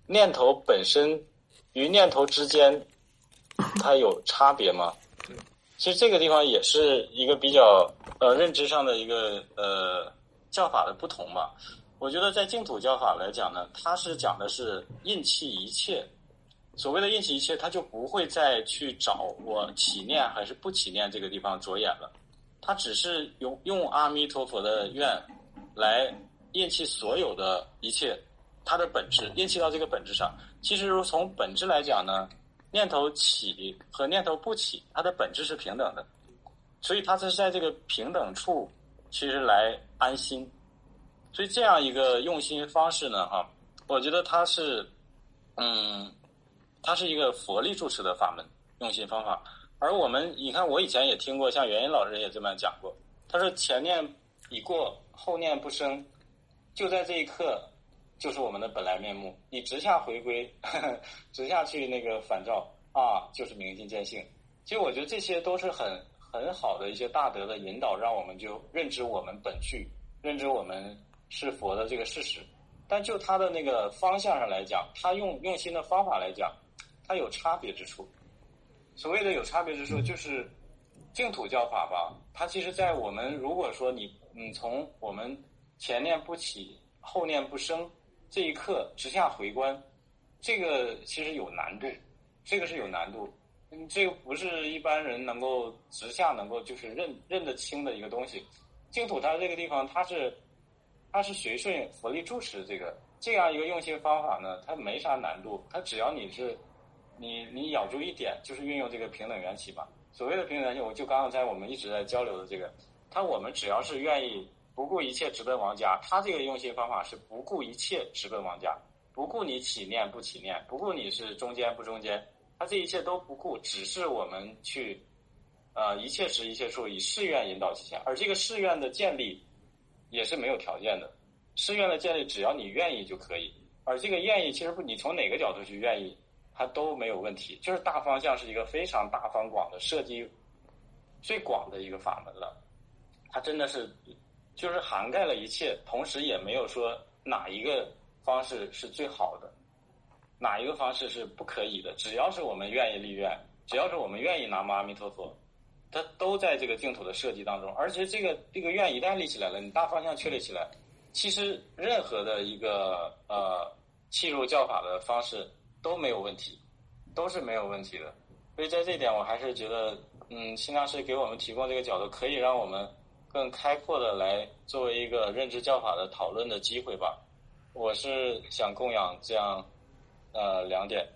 念头本身与念头之间它有差别吗？其实这个地方也是一个比较呃认知上的一个呃教法的不同嘛。我觉得在净土教法来讲呢，它是讲的是印弃一切。所谓的印弃一切，它就不会再去找我起念还是不起念这个地方着眼了，它只是用用阿弥陀佛的愿来印弃所有的一切，它的本质印弃到这个本质上。其实如从本质来讲呢，念头起和念头不起，它的本质是平等的，所以它是在这个平等处其实来安心。所以这样一个用心方式呢，哈，我觉得它是，嗯，它是一个佛力住持的法门用心方法。而我们，你看，我以前也听过，像元音老师也这么讲过，他说前念已过，后念不生，就在这一刻，就是我们的本来面目。你直下回归，呵呵直下去那个反照啊，就是明心见性。其实我觉得这些都是很很好的一些大德的引导，让我们就认知我们本具，认知我们是佛的这个事实。但就他的那个方向上来讲，他用用心的方法来讲，它有差别之处。所谓的有差别之处，就是净土教法吧，它其实在我们如果说你你从我们前念不起后念不生这一刻直下回观，这个其实有难度，这个是有难度，嗯，这个不是一般人能够直下能够就是认认得清的一个东西。净土它这个地方，它是它是随顺佛力住持这个这样一个用心方法呢，它没啥难度，它只要你是你你咬住一点，就是运用这个平等缘起嘛。所谓的平等缘起，我就刚刚才我们一直在交流的这个，它我们只要是愿意不顾一切直奔王家，它这个用心方法是不顾一切直奔王家，不顾你起念不起念，不顾你是中间不中间，它这一切都不顾，只是我们去呃一切时一切处以誓愿引导其前。而这个誓愿的建立也是没有条件的，誓愿的建立只要你愿意就可以。而这个愿意其实不你从哪个角度去愿意它都没有问题，就是大方向是一个非常大方广的涉及最广的一个法门了。它真的是就是涵盖了一切，同时也没有说哪一个方式是最好的，哪一个方式是不可以的，只要是我们愿意立愿，只要是我们愿意南无阿弥陀佛，它都在这个净土的设计当中。而且这个这个愿一旦立起来了，你大方向确立起来，其实任何的一个呃契入教法的方式都没有问题，都是没有问题的。所以在这一点我还是觉得嗯，新大师给我们提供这个角度，可以让我们更开阔的来作为一个认知教法的讨论的机会吧。我是想供养这样呃两点。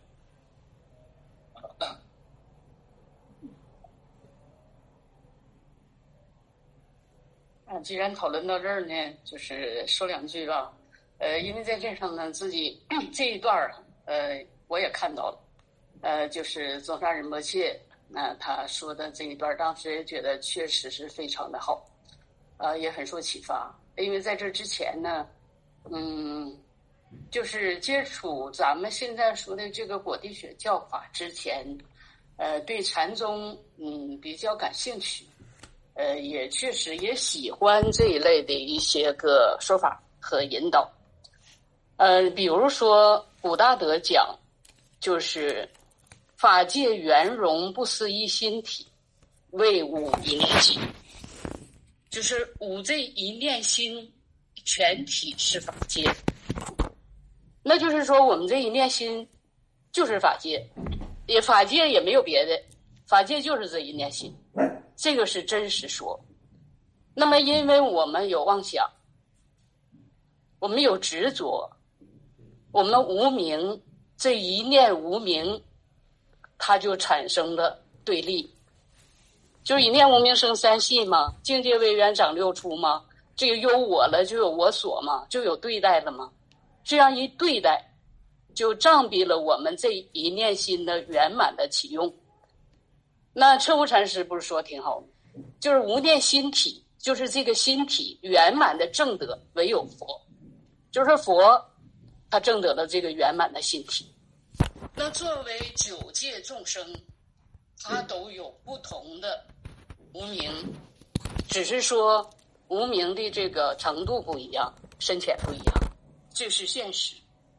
啊，既然讨论到这儿呢，就是说两句吧。呃，因为在这上呢，自己这一段儿，呃，我也看到了，呃，就是宗喀仁波切，那、呃、他说的这一段，当时也觉得确实是非常的好，呃，也很受启发。因为在这之前呢，嗯，就是接触咱们现在说的这个果地学教法之前，呃，对禅宗嗯比较感兴趣，呃，也确实也喜欢这一类的一些个说法和引导。呃，比如说古大德讲，就是法界圆融不思一心体，为五一念心，就是五这一念心全体是法界。那就是说我们这一念心就是法界，也法界也没有别的，法界就是这一念心，这个是真实说。那么因为我们有妄想，我们有执着，我们无明，这一念无明它就产生了对立，就是一念无明生三系嘛，境界为缘长六出嘛，这个有我了就有我所嘛，就有对待了嘛，这样一对待就障蔽了我们这一念心的圆满的启用。那彻悟禅师不是说挺好吗？就是无念心体，就是这个心体圆满的证得唯有佛，就是佛他证得了这个圆满的心体。那作为九界众生，他都有不同的无明，只是说无明的这个程度不一样，深浅不一样，这是现实。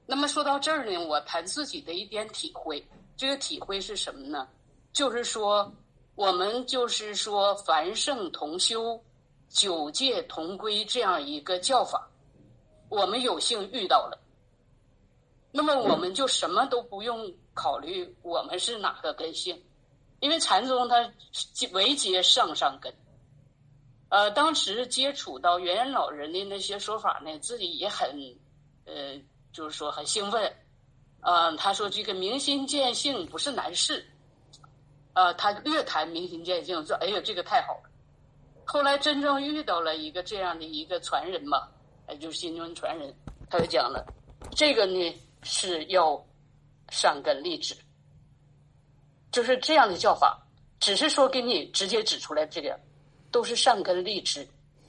那么说到这儿呢，我谈自己的一点体会，这个体会是什么呢？就是说我们就是说凡圣同修，九界同归这样一个教法，我们有幸遇到了，那么我们就什么都不用考虑我们是哪个根性，因为禅宗它唯接上上根。呃，当时接触到圆圆老人的那些说法呢，自己也很呃就是说很兴奋。呃他说这个明心见性不是难事，呃他越谈明心见性说哎呀这个太好了。后来真正遇到了一个这样的一个传人嘛，哎就是新宗传人，他就讲了这个呢是要上根立志，就是这样的教法，只是说给你直接指出来这个都是上根立志。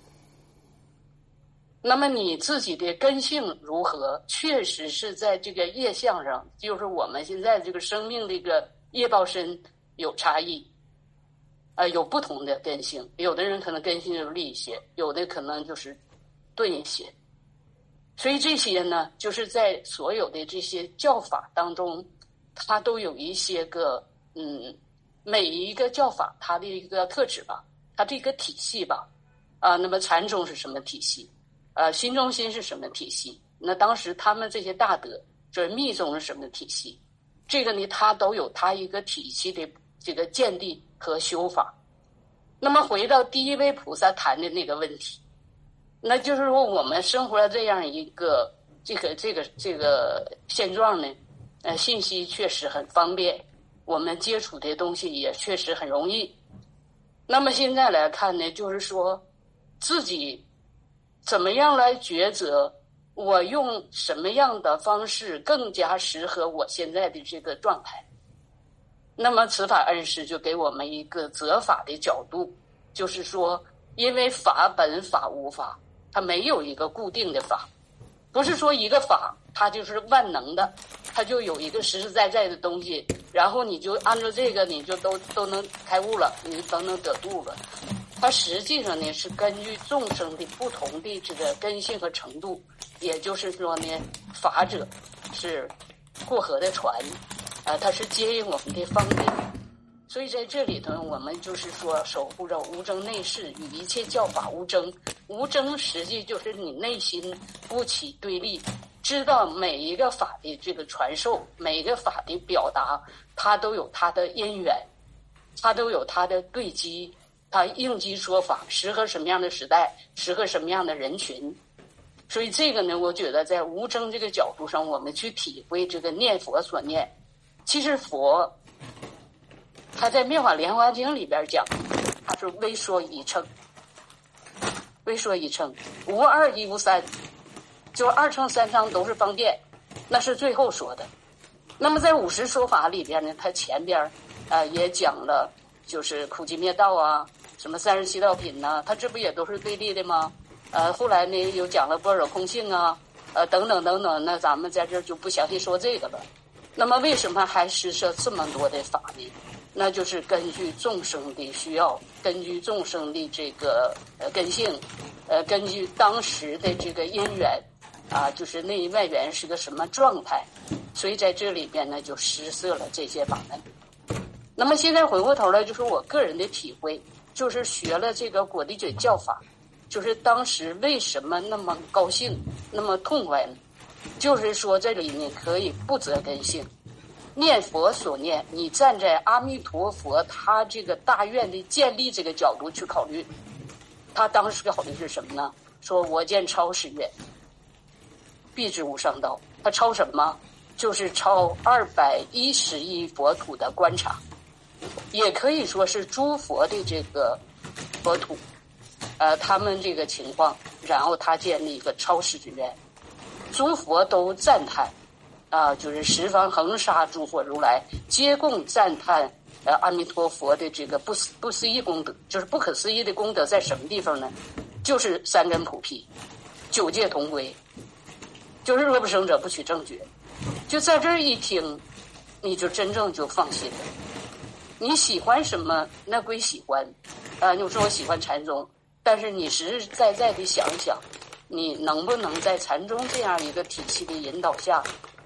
那么你自己的根性如何，确实是在这个业相上，就是我们现在这个生命的一个业报身有差异，呃，有不同的根性，有的人可能根性就利一些，有的可能就是钝一些。所以这些呢，就是在所有的这些教法当中，它都有一些个嗯，每一个教法它的一个特质吧，它的一个体系吧。啊，那么禅宗是什么体系？呃，新中心是什么体系？那当时他们这些大德，就是密宗是什么体系？这个呢，它都有它一个体系的这个建立和修法。那么回到第一位菩萨谈的那个问题，那就是说我们生活在这样一个这个这个这个现状呢，呃，信息确实很方便，我们接触的东西也确实很容易。那么现在来看呢，就是说自己怎么样来抉择，我用什么样的方式更加适合我现在的这个状态。那么慈法恩师就给我们一个择法的角度，就是说因为法本法无法，它没有一个固定的法，不是说一个法它就是万能的，它就有一个实实在在的东西，然后你就按照这个你就都都能开悟了，你都能得度了。它实际上呢是根据众生的不同的这个根性和程度，也就是说呢，法者是过河的船，呃，它是接应我们的方便。所以在这里头，我们就是说守护着无争内视，与一切教法无争。无争实际就是你内心不起对立，知道每一个法的这个传授，每一个法的表达，它都有它的因缘，它都有它的对机，它应机说法，适合什么样的时代，适合什么样的人群。所以这个呢，我觉得在无争这个角度上，我们去体会这个念佛所念。其实佛他在《妙法莲华经》里边讲，他说微说一乘，微说一乘，无二亦无三，就二乘三乘都是方便，那是最后说的。那么在五十说法里边呢，他前边呃也讲了，就是苦集灭道啊，什么三十七道品呐、啊，他这不也都是对立的吗？呃，后来呢又讲了般若空性啊，呃等等等等，那咱们在这儿就不详细说这个了。那么为什么还施设这么多的法呢？那就是根据众生的需要，根据众生的这个呃根性，呃根据当时的这个因缘啊，就是内外缘是个什么状态，所以在这里边呢就施设了这些法门。那么现在回过头来，就是我个人的体会，就是学了这个果地觉教法，就是当时为什么那么高兴，那么痛快呢？就是说这里呢可以不择根性，念佛所念，你站在阿弥陀佛他这个大愿的建立这个角度去考虑，他当时考虑是什么呢？说我见超世愿，必知无上道。他超什么？就是超二百一十亿佛土的观察，也可以说是诸佛的这个佛土，呃，他们这个情况，然后他建立一个超世之愿，诸佛都赞叹。啊，就是十方恒沙诸佛如来皆共赞叹，呃，阿弥陀佛的这个不思不思议功德，就是不可思议的功德在什么地方呢？就是三根普披，九界同归，就是若不生者不取正觉。就在这儿一听，你就真正就放心了。你喜欢什么，那归喜欢，啊，你说我喜欢禅宗，但是你实实在在的想一想，你能不能在禅宗这样一个体系的引导下，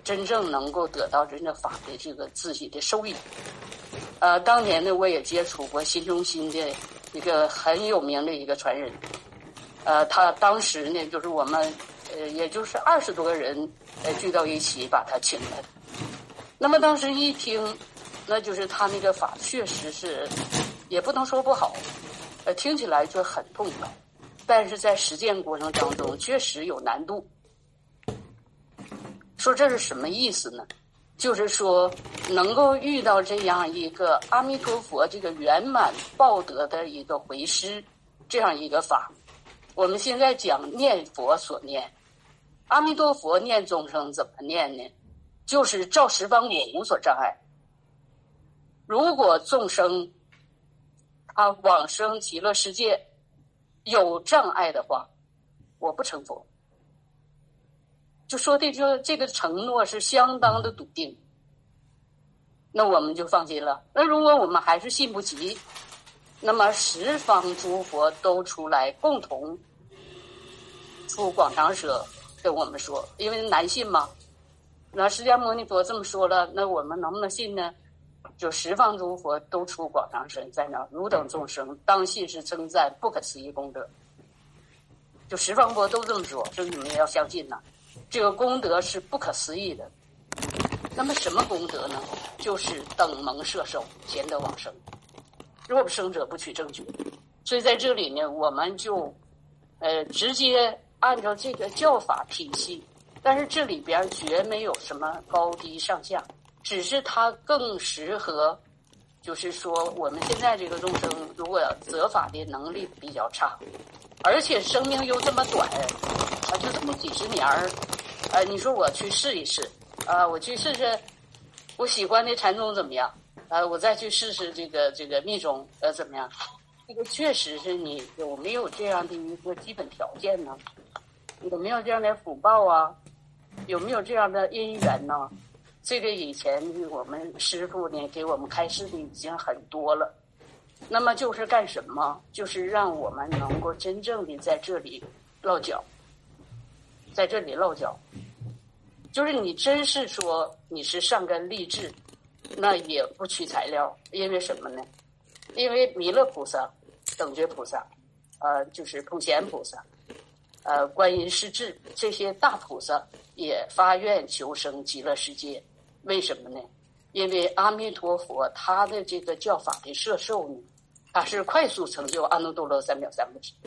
真正能够得到真正法的这个自己的收益。呃，当年呢，我也接触过新中心的一个很有名的一个传人，呃，他当时呢，就是我们呃，也就是二十多个人呃聚到一起把他请来。那么当时一听，那就是他那个法确实是，也不能说不好，呃，听起来就很痛快，但是在实践过程当中确实有难度。说这是什么意思呢？就是说能够遇到这样一个阿弥陀佛这个圆满报德的一个回师，这样一个法。我们现在讲念佛所念，阿弥陀佛念众生怎么念呢？就是照十方我无所障碍。如果众生他往生极乐世界有障碍的话，我不成佛。就说的这这个承诺是相当的笃定，那我们就放心了。那如果我们还是信不及，那么十方诸佛都出来共同出广长舌跟我们说，因为难信嘛。那释迦牟尼佛这么说了，那我们能不能信呢？就十方诸佛都出广长舌在那，汝等众生当信是称赞不可思议功德。就十方佛都这么说，所以你们要相信呐。这个功德是不可思议的。那么什么功德呢？就是等蒙摄受，贤得往生。若不生者不取正觉。所以在这里呢，我们就呃直接按照这个教法体系，但是这里边绝没有什么高低上下，只是它更适合，就是说我们现在这个众生如果择法的能力比较差，而且生命又这么短，啊，就这么几十年儿，呃，你说我去试一试，啊，我去试试我喜欢的禅宗怎么样？呃，我再去试试这个这个密宗，呃，怎么样？这个确实是你有没有这样的一个基本条件呢？有没有这样的福报啊？有没有这样的因缘呢？这个以前我们师父呢给我们开示的已经很多了。那么就是干什么？就是让我们能够真正的在这里落脚，在这里落脚。就是你真是说你是上根立志，那也不取材料，因为什么呢？因为弥勒菩萨、等觉菩萨，呃，就是普贤菩萨，呃，观音师智这些大菩萨也发愿求生极乐世界。为什么呢？因为阿弥陀佛他的这个教法的摄受呢，他是快速成就阿耨多罗三藐三菩提。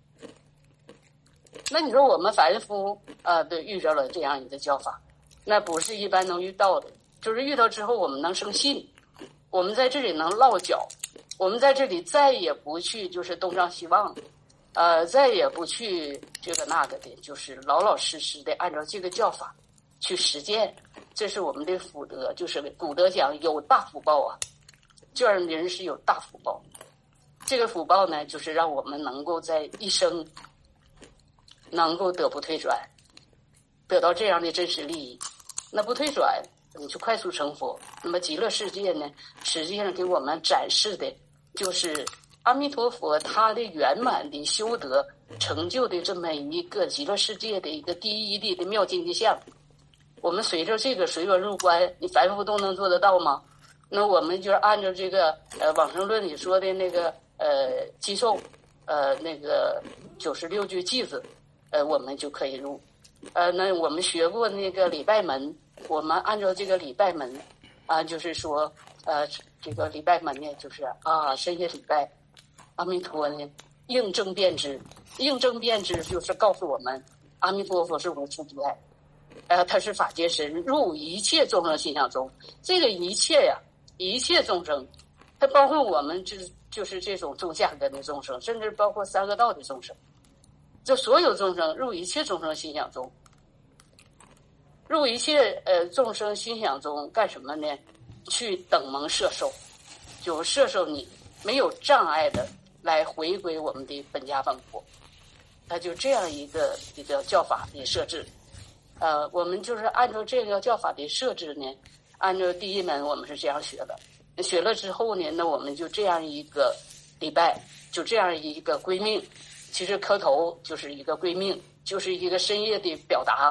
那你说我们凡夫呃对遇着了这样一个教法，那不是一般能遇到的，就是遇到之后我们能生信，我们在这里能落脚，我们在这里再也不去就是东张西望，呃再也不去这个那个的，就是老老实实的按照这个教法去实践，这是我们的福德。就是古德讲有大福报啊，这样的人是有大福报。这个福报呢，就是让我们能够在一生能够得不退转，得到这样的真实利益。那不退转，你就快速成佛。那么极乐世界呢，实际上给我们展示的就是阿弥陀佛他的圆满的修德成就的这么一个极乐世界的一个第一地的妙境界相。我们随着这个随缘入观，你凡夫都能做得到吗？那我们就按照这个呃往生论里说的那个呃寄送呃那个九十六句偈子，呃我们就可以入。呃那我们学过那个礼拜门，我们按照这个礼拜门啊，就是说呃这个礼拜门呢，就是啊深夜礼拜阿弥陀呢应正遍知，应正遍知就是告诉我们阿弥陀佛是无处不在。呃，他是法界神，入一切众生心想中。这个一切呀，一切众生，它包括我们就就是这种中下根的众生，甚至包括三恶道的众生。这所有众生入一切众生心想中，入一切呃众生心想中干什么呢？去等蒙摄受，就摄受你没有障碍的来回归我们的本家本国。它就这样一个一个教法的设置。呃，我们就是按照这个教法的设置呢，按照第一门我们是这样学的，学了之后呢，那我们就这样一个礼拜，就这样一个归命。其实磕头就是一个归命，就是一个深夜的表达，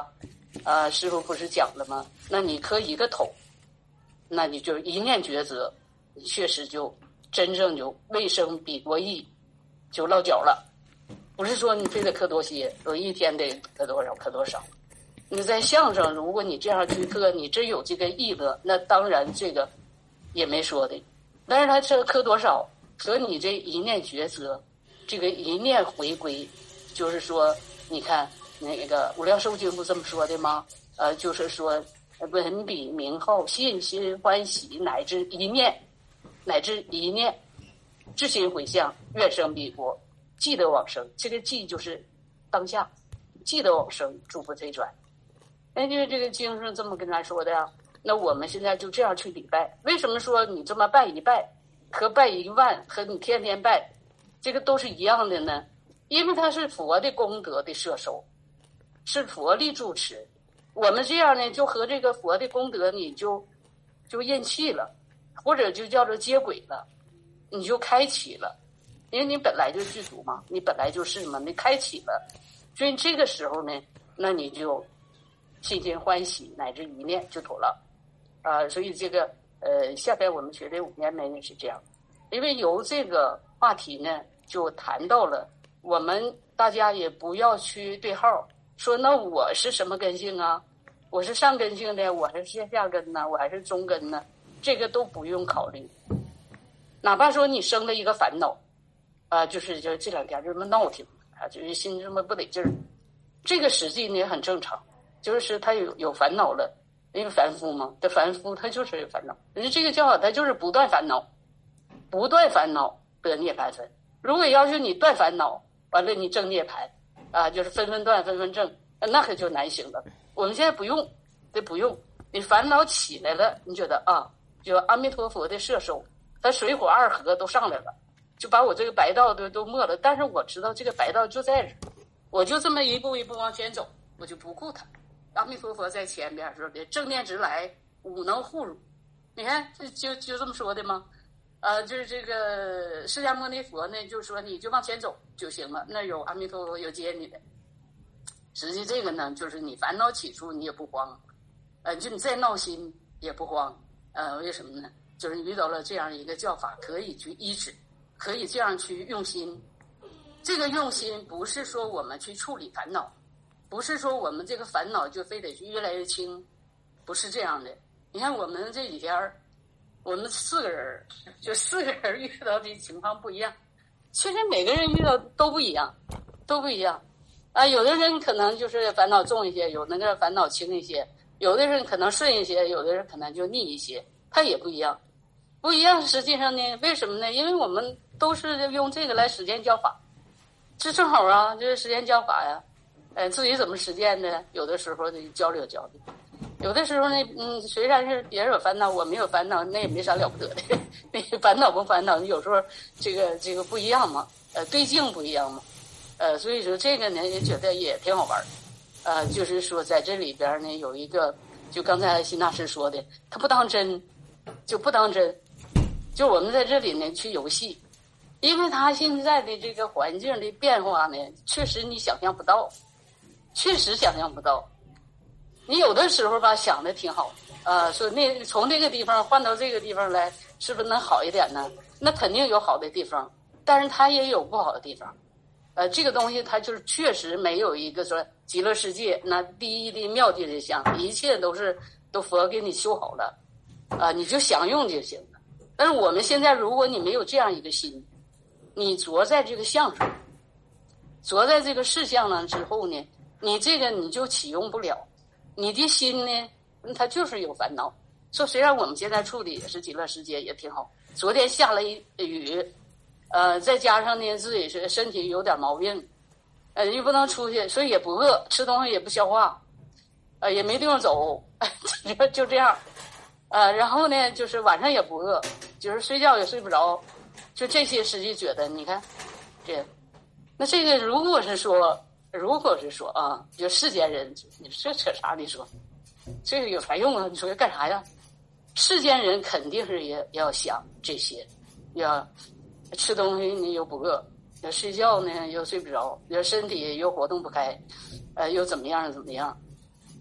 啊、呃，师傅不是讲了吗？那你磕一个头，那你就一念抉择，你确实就真正就卫生比多义，就落脚了。不是说你非得磕多些，我一天得磕多少磕多少。你在相声，如果你这样去磕，你真有这个意乐，那当然这个也没说的。但是他这磕多少和你这一念抉择，这个一念回归，就是说，你看那个无量寿经不这么说的吗？呃，就是说文笔名号信心欢喜乃至一念，乃至一念，至心回向，愿生彼国，记得往生。这个记就是当下，记得往生，诸不退转。哎，因为这个经是这么跟咱说的呀。那我们现在就这样去礼拜。为什么说你这么拜一拜，和拜一万，和你天天拜，这个都是一样的呢？因为它是佛的功德的摄受，是佛力主持。我们这样呢，就和这个佛的功德，你就就咽气了，或者就叫做接轨了，你就开启了。因为你本来就具足嘛，你本来就是嘛，你开启了，所以这个时候呢，那你就心心欢喜，乃至一念就妥了，啊、呃，所以这个呃，下边我们学的五年门也是这样，因为由这个话题呢，就谈到了我们大家也不要去对号，说那我是什么根性啊？我是上根性的，我还是下根呢？我还是中根呢？这个都不用考虑，哪怕说你生了一个烦恼，啊、呃，就是就这两天这么闹腾啊，就是心这么不得劲儿，这个实际呢也很正常。就是他有有烦恼了，因为凡夫嘛，这凡夫他就是有烦恼。人家这个教法，他就是不断烦恼，不断烦恼得涅槃分。如果要是你断烦恼，完了你证涅槃，啊，就是分分断，分分证，那可就难行了。我们现在不用，这不用。你烦恼起来了，你觉得啊，就阿弥陀佛的摄受，他水火二合都上来了，就把我这个白道都都没了。但是我知道这个白道就在这，我就这么一步一步往前走，我就不顾它。阿弥陀佛在前边说的正念直来，武能护汝。你看，就就这么说的吗？呃，就是这个释迦牟尼佛呢，就说你就往前走就行了，那有阿弥陀佛有接你的。实际这个呢，就是你烦恼起初你也不慌，呃，就你再闹心也不慌，呃，为什么呢？就是你遇到了这样一个教法，可以去医治，可以这样去用心。这个用心不是说我们去处理烦恼。不是说我们这个烦恼就非得去越来越轻，不是这样的。你看我们这几天我们四个人，就四个人遇到的情况不一样。其实每个人遇到都不一样，都不一样。啊，有的人可能就是烦恼重一些，有的人烦恼轻一些，有的人可能顺一些，有的人可能就逆一些，他也不一样。不一样，实际上呢，为什么呢？因为我们都是用这个来实践教法，这正好啊，这是实践教法呀。呃，自己怎么实践呢？有的时候得交流交流，有的时候呢，嗯，虽然是别人有烦恼，我没有烦恼，那也没啥了不得的。那烦恼不烦恼，有时候这个这个不一样嘛，呃，对境不一样嘛，呃，所以说这个呢也觉得也挺好玩，呃，就是说在这里边呢有一个，就刚才辛大师说的，他不当真，就不当真，就我们在这里呢去游戏，因为他现在的这个环境的变化呢，确实你想象不到。确实想象不到，你有的时候吧想的挺好，呃，说那从这个地方换到这个地方来，是不是能好一点呢？那肯定有好的地方，但是它也有不好的地方。呃，这个东西它就是确实没有一个说极乐世界那第一的妙地的相，一切都是都佛给你修好了，啊、呃，你就享用就行了。但是我们现在如果你没有这样一个心，你着在这个相上，着在这个事项上之后呢，你这个你就启用不了，你的心呢，它就是有烦恼。说虽然我们现在处理也是极乐世界也挺好，昨天下了一雨，呃，再加上呢自己是身体有点毛病，呃，又不能出去，所以也不饿，吃东西也不消化，呃，也没地方走，就这样，呃，然后呢就是晚上也不饿，就是睡觉也睡不着，就这些实际觉得你看，这，那这个如果是说。如果是说啊，就世间人，你这扯啥？你说这个有啥用啊？你说干啥呀？世间人肯定是也要想这些，要吃东西你又不饿，要睡觉呢又睡不着，要身体又活动不开，呃，又怎么样怎么样？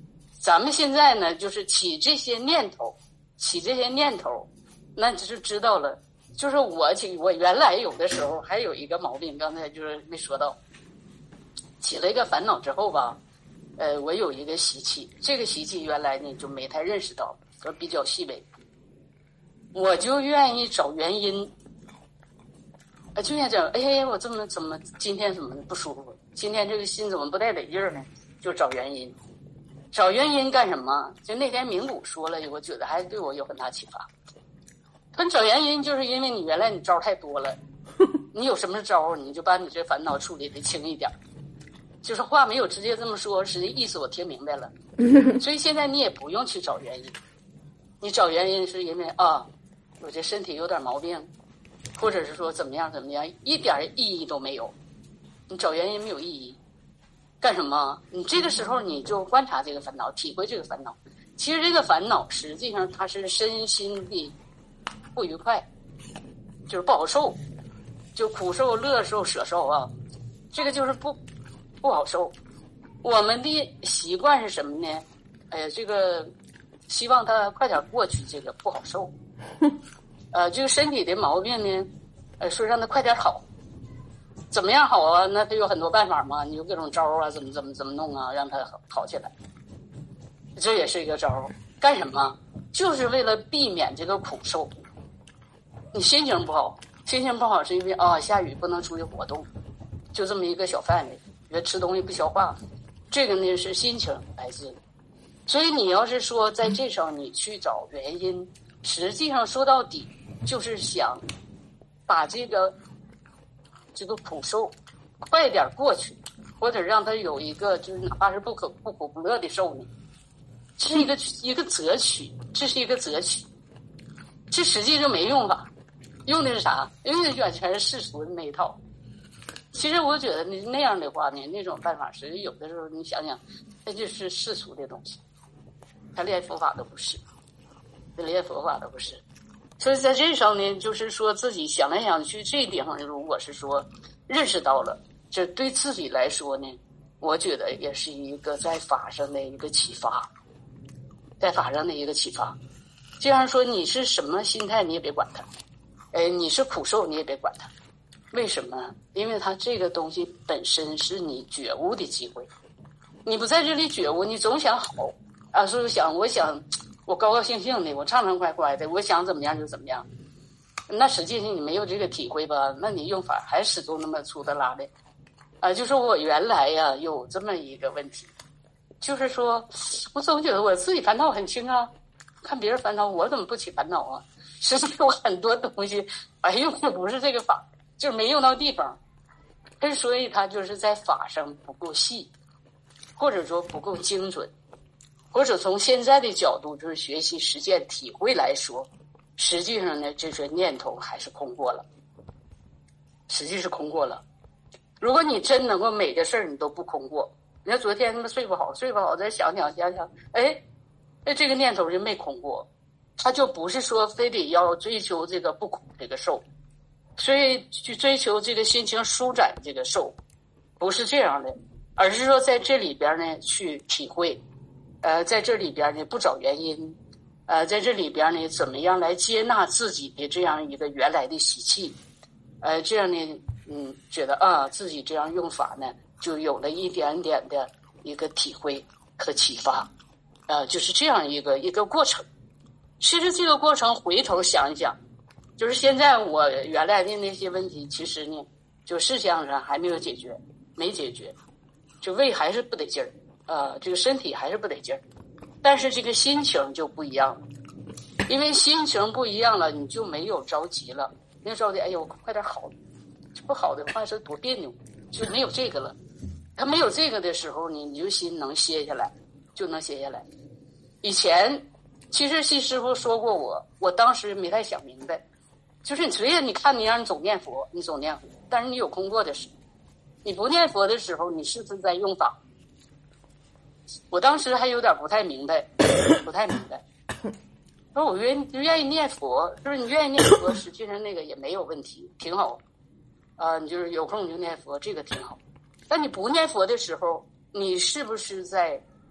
咱们现在呢，就是起这些念头，起这些念头，那就是知道了。就是我起，我原来有的时候还有一个毛病，刚才就是没说到，起了一个烦恼之后吧，呃，我有一个习气，这个习气原来呢就没太认识到，说比较细微，我就愿意找原因，呃，就愿意讲，哎呀，我这么怎么今天怎么不舒服？今天这个心怎么不太得劲儿呢？就找原因，找原因干什么？就那天明谷说了，我觉得还对我有很大启发。他找原因就是因为你原来你招太多了，你有什么招你就把你这烦恼处理得轻一点。就是话没有直接这么说，实际意思我听明白了。所以现在你也不用去找原因，你找原因是因为啊，我这身体有点毛病，或者是说怎么样怎么样，一点意义都没有。你找原因没有意义，干什么？你这个时候你就观察这个烦恼，体会这个烦恼。其实这个烦恼实际上它是身心的不愉快，就是不好受，就苦受、乐受、舍受啊，这个就是不不好受。我们的习惯是什么呢？哎呀，这个希望它快点过去，这个不好受。呃，这个身体的毛病呢，呃，说让它快点好。怎么样好啊？那它有很多办法嘛，你有各种招啊，怎么怎么怎么弄啊，让它好起来。这也是一个招，干什么？就是为了避免这个苦受。你心情不好，心情不好是因为啊下雨不能出去活动，就这么一个小范围，觉得吃东西不消化，这个呢是心情来自。所以你要是说在这上你去找原因，实际上说到底就是想把这个这个苦受快点过去，或者让它有一个就是哪怕是不可不苦不乐的受呢，这是一个一个择取，这是一个择取，这实际就没用法。用的是啥？用的全是世俗的那一套。其实我觉得你那样的话呢，那种办法实际有的时候你想想，那就是世俗的东西，他连佛法都不是，连佛法都不是。所以在这上呢，就是说自己想来想去，这地方如果是说认识到了，这对自己来说呢，我觉得也是一个在法上的一个启发，在法上的一个启发。这样说你是什么心态你也别管它，哎，你是苦受你也别管它。为什么？因为它这个东西本身是你觉悟的机会，你不在这里觉悟，你总想好啊，所以想我想我高高兴兴的，我畅畅快快的，我想怎么样就怎么样。那实际上你没有这个体会吧？那你用法还始终那么粗的拉的啊！就说我原来呀有这么一个问题，就是说我总觉得我自己烦恼很轻啊，看别人烦恼我怎么不起烦恼啊？实际上我很多东西哎用的不是这个法，就是没用到地方，但是所以他就是在法上不够细，或者说不够精准，或者从现在的角度就是学习实践体会来说，实际上呢这些念头还是空过了，实际是空过了。如果你真能够每个事儿你都不空过，你看昨天他妈睡不好睡不好再想想想想，哎哎这个念头就没空过，他就不是说非得要追求这个不苦这个受，所以去追求这个心情舒展这个受，不是这样的，而是说在这里边呢去体会，呃，在这里边呢不找原因，呃，在这里边呢怎么样来接纳自己的这样一个原来的习气，呃，这样呢，嗯，觉得啊自己这样用法呢就有了一点点的一个体会和启发，呃，就是这样一个一个过程。其实这个过程回头想一想，就是现在我原来的那些问题，其实呢，就事项上还没有解决，没解决，就胃还是不得劲儿，呃，这个身体还是不得劲儿，但是这个心情就不一样了，因为心情不一样了，你就没有着急了，没有着急，哎呦，快点好，不好的话是多别扭，就没有这个了。他没有这个的时候呢，你就心能歇下来，就能歇下来。以前其实西师傅说过我，我当时没太想明白，就是你虽然你看你让你总念佛，你总念佛，但是你有空过的时候，你不念佛的时候，你是不是在用法？我当时还有点不太明白，不太明白。说我愿愿意念佛，就是你愿意念佛，实际上那个也没有问题，挺好。啊、呃，你就是有空你就念佛，这个挺好。但你不念佛的时候，你是不是在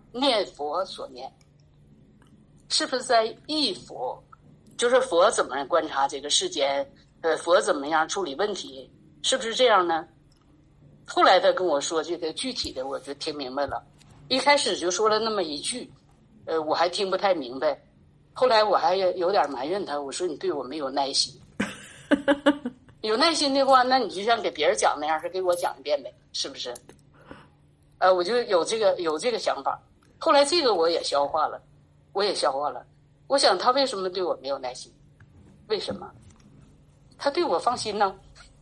念佛所念？是不是在忆佛？就是佛怎么观察这个世间，呃，佛怎么样处理问题，是不是这样呢？后来他跟我说这个具体的，我就听明白了。一开始就说了那么一句，呃，我还听不太明白。后来我还有点埋怨他，我说你对我没有耐心。有耐心的话，那你就像给别人讲那样，是给我讲一遍呗，是不是？呃，我就有这个有这个想法。后来这个我也消化了，我也消化了。我想他为什么对我没有耐心？为什么？他对我放心呢？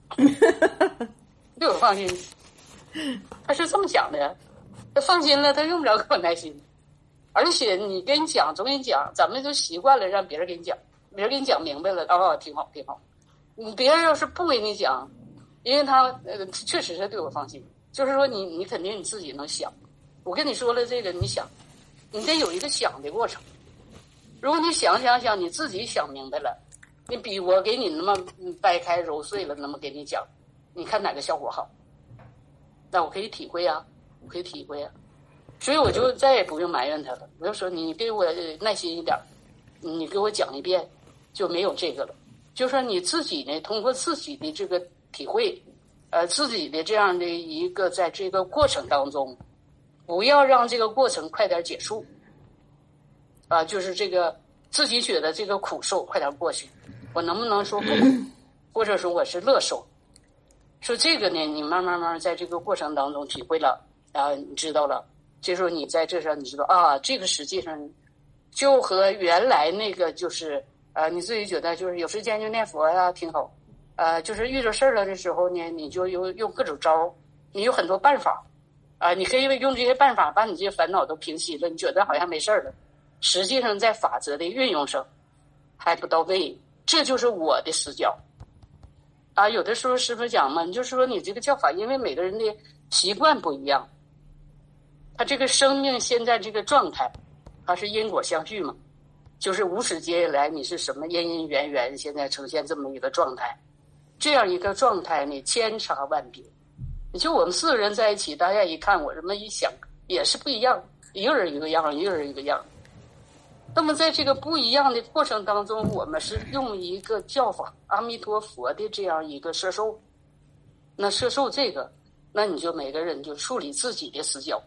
对我放心，他是这么想的。他放心了，他用不着给我耐心。而且你跟你讲，总给你讲，咱们就习惯了让别人给你讲，别人给你讲明白了，哦，挺好，挺好。你别人要是不给你讲，因为他呃确实是对我放心，就是说你你肯定你自己能想。我跟你说了这个，你想，你得有一个想的过程。如果你想想想，你自己想明白了，你比我给你那么掰开揉碎了那么给你讲，你看哪个效果好？那我可以体会啊，我可以体会啊。所以我就再也不用埋怨他了。我就说你给我耐心一点，你给我讲一遍，就没有这个了。就说你自己呢，通过自己的这个体会，呃，自己的这样的一个在这个过程当中，不要让这个过程快点结束。啊、呃，就是这个自己觉得这个苦受快点过去，我能不能说不苦，或者说我是乐受？说这个呢，你慢慢慢在这个过程当中体会了啊，你知道了。这时候你在这上你知道啊，这个实际上就和原来那个就是呃，你自己觉得就是有时间就念佛呀，挺好。呃，就是遇着事儿了的时候呢，你就用用各种招，你有很多办法啊、呃，你可以用这些办法把你这些烦恼都平息了，你觉得好像没事了。实际上在法则的运用上还不到位，这就是我的死角啊。有的时候师父讲嘛，你就说你这个教法，因为每个人的习惯不一样，他这个生命现在这个状态，它是因果相续嘛，就是无始劫以来你是什么因因缘缘，现在呈现这么一个状态，这样一个状态呢，千差万别。你就我们四个人在一起，大家一看我这么一想，也是不一样，一个人一个样，一个人一个样。那么在这个不一样的过程当中，我们是用一个教法阿弥陀佛的这样一个摄受，那摄受这个，那你就每个人就处理自己的死角，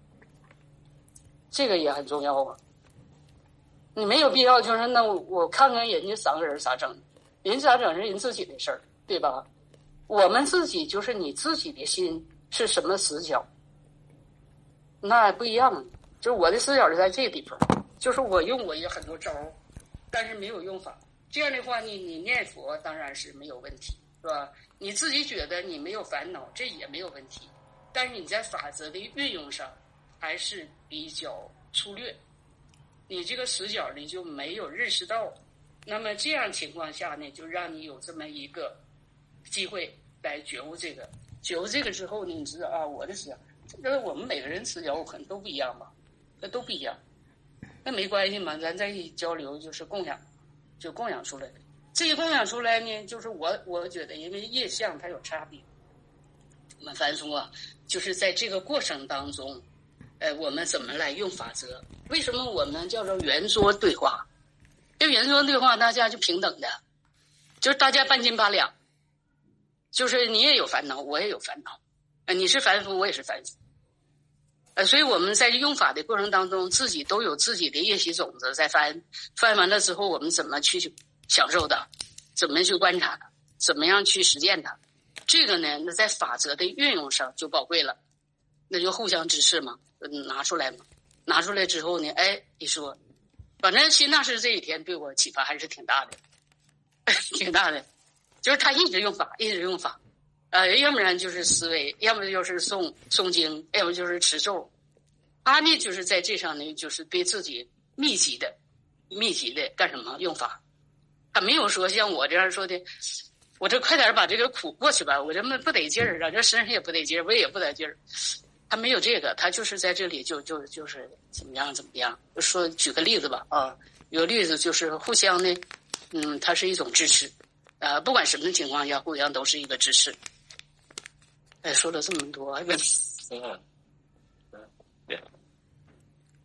这个也很重要啊。你没有必要就是那我我看看人家三个人咋整，人咋整是人自己的事儿，对吧？我们自己就是你自己的心是什么死角，那不一样。就是我的死角是在这个地方，就是我用我有很多招，但是没有用法。这样的话，你你念佛当然是没有问题，是吧？你自己觉得你没有烦恼，这也没有问题。但是你在法则的运用上还是比较粗略，你这个死角你就没有认识到。那么这样情况下呢，就让你有这么一个机会来觉悟这个。觉悟这个之后呢，你知道啊，我的死角，这个我们每个人死角可能都不一样吧。那都不一样，那没关系嘛，咱在一起交流就是供养，就供养出来的。这个供养出来呢，就是我我觉得，因为业相它有差别。我们凡夫啊，就是在这个过程当中，呃，我们怎么来用法则？为什么我们叫做圆桌对话？这圆桌对话，大家就平等的，就是大家半斤八两，就是你也有烦恼，我也有烦恼，呃，你是凡夫，我也是凡夫。呃，所以我们在用法的过程当中，自己都有自己的业习种子在翻，翻完了之后，我们怎么去享受它，怎么去观察它，怎么样去实践它，这个呢，那在法则的运用上就宝贵了，那就互相支持嘛，拿出来嘛，拿出来之后呢，哎，一说，反正新大师这几天对我启发还是挺大的，挺大的，就是他一直用法，一直用法。呃，要不然就是思维，要么就是诵诵经，要么就是持咒。他呢，就是在这上呢，就是对自己密集的、密集的干什么用法。他没有说像我这样说的，我这快点把这个苦过去吧，我这么不得劲儿啊，这身上也不得劲儿，胃也不得劲儿。他没有这个，他就是在这里就就就是怎么样怎么样。说举个例子吧，啊，有个例子就是互相呢，嗯，它是一种支持，呃，不管什么情况下，互相都是一个支持。哎，说了这么多，还问， 嗯，嗯，对。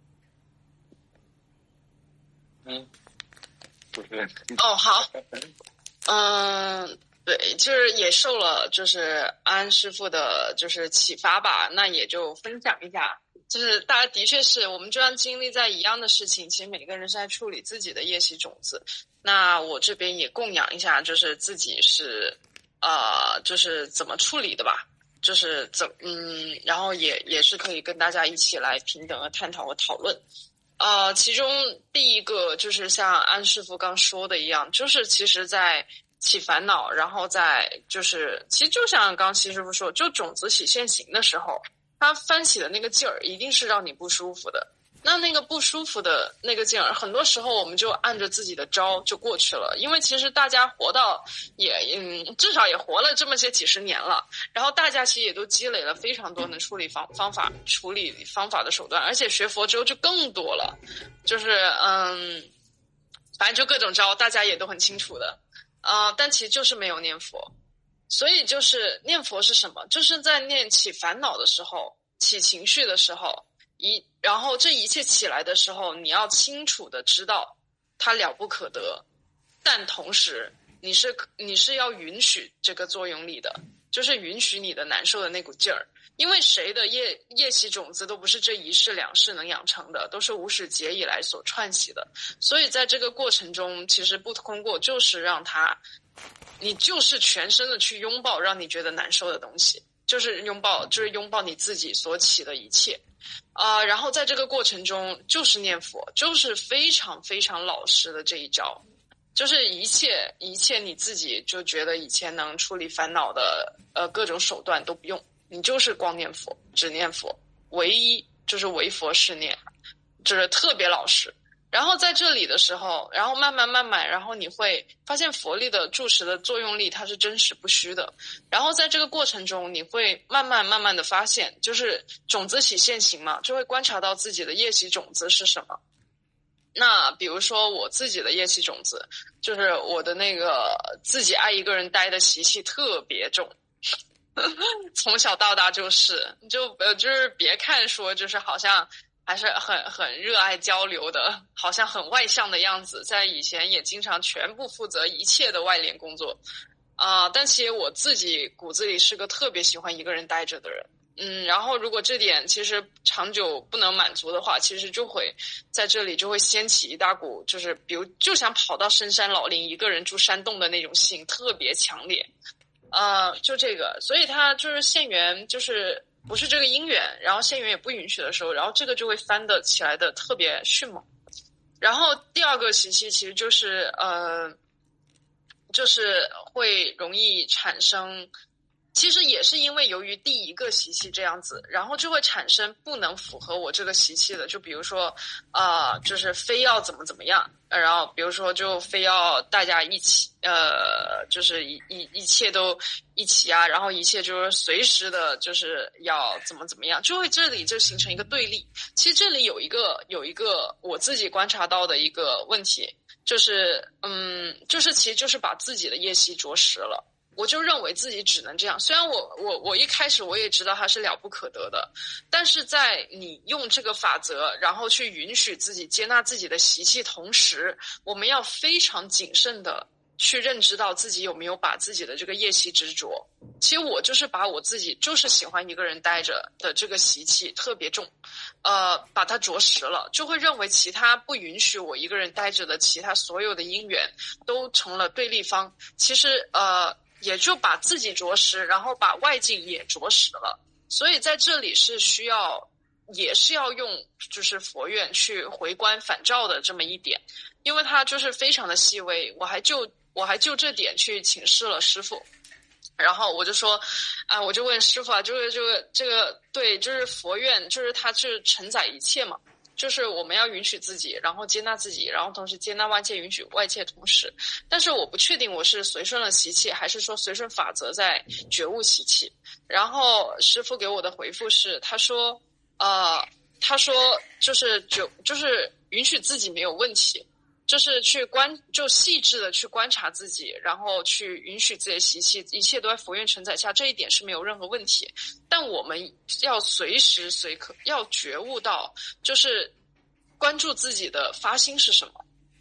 嗯，不是。 哦，好，嗯，对，就是也受了就是安师傅的就是启发吧，那也就分享一下。就是大家的确是我们就像经历在一样的事情，其实每个人是在处理自己的业习种子。那我这边也供养一下，就是自己是呃，就是怎么处理的吧，就是怎嗯，然后也也是可以跟大家一起来平等的探讨和讨论。呃，其中第一个就是像安师傅刚说的一样，就是其实在起烦恼，然后在就是其实就像刚齐师傅说，就种子起现行的时候，它翻起的那个劲儿一定是让你不舒服的。那那个不舒服的那个劲儿，很多时候我们就按着自己的招就过去了，因为其实大家活到也嗯，至少也活了这么些几十年了，然后大家其实也都积累了非常多的处理方方法、处理方法的手段，而且学佛之后就更多了，就是嗯，反正就各种招，大家也都很清楚的，啊、呃，但其实就是没有念佛。所以就是念佛是什么？就是在念起烦恼的时候，起情绪的时候，一然后这一切起来的时候，你要清楚的知道它了不可得，但同时你是你是要允许这个作用力的，就是允许你的难受的那股劲儿。因为谁的业业习种子都不是这一世两世能养成的，都是无始劫以来所串习的。所以在这个过程中，其实不通过就是让它。你就是全身的去拥抱让你觉得难受的东西，就是拥抱，就是拥抱你自己所起的一切，啊、呃，然后在这个过程中就是念佛，就是非常非常老实的这一招，就是一切一切你自己就觉得以前能处理烦恼的呃各种手段都不用，你就是光念佛，只念佛，唯一就是唯佛是念，就是特别老实。然后在这里的时候，然后慢慢慢慢，然后你会发现佛力的住持的作用力它是真实不虚的。然后在这个过程中，你会慢慢慢慢的发现，就是种子起现行嘛，就会观察到自己的业习种子是什么。那比如说我自己的业习种子，就是我的那个自己爱一个人待的习气特别重。从小到大就是就呃就是别看说就是好像还是很很热爱交流的，好像很外向的样子，在以前也经常全部负责一切的外联工作啊、呃，但其实我自己骨子里是个特别喜欢一个人待着的人。嗯，然后如果这点其实长久不能满足的话，其实就会在这里就会掀起一大股，就是比如就想跑到深山老林一个人住山洞的那种性特别强烈。呃，就这个，所以他就是现缘，就是不是这个因缘，然后现缘也不允许的时候，然后这个就会翻得起来的特别迅猛。然后第二个习气其实就是呃，就是会容易产生，其实也是因为由于第一个习气这样子，然后就会产生不能符合我这个习气的，就比如说呃，就是非要怎么怎么样。然后比如说就非要大家一起呃就是一一一切都一起啊，然后一切就是随时的就是要怎么怎么样，就会这里就形成一个对立。其实这里有一个有一个我自己观察到的一个问题，就是嗯就是其实就是把自己的业习着实了。我就认为自己只能这样，虽然我我我一开始我也知道它是了不可得的，但是在你用这个法则，然后去允许自己接纳自己的习气同时，我们要非常谨慎的去认知到自己有没有把自己的这个业习执着。其实我就是把我自己就是喜欢一个人待着的这个习气特别重，呃，把它着实了，就会认为其他不允许我一个人待着的其他所有的因缘都成了对立方。其实呃。也就把自己着实，然后把外境也着实了。所以在这里是需要，也是要用就是佛院去回观反照的这么一点，因为它就是非常的细微。我还就我还就这点去请示了师父，然后我就说，啊、呃，我就问师父啊，就是这个这个对，就是佛院，就是它是承载一切嘛。就是我们要允许自己，然后接纳自己，然后同时接纳外界，允许外界同时。但是我不确定我是随顺了习气，还是说随顺法则在觉悟习气。然后师父给我的回复是，他说，呃，他说就是就就是允许自己没有问题，就是去观，就细致的去观察自己，然后去允许自己的习气，一切都在佛愿承载下，这一点是没有任何问题。但我们要随时随刻要觉悟到，就是关注自己的发心是什么，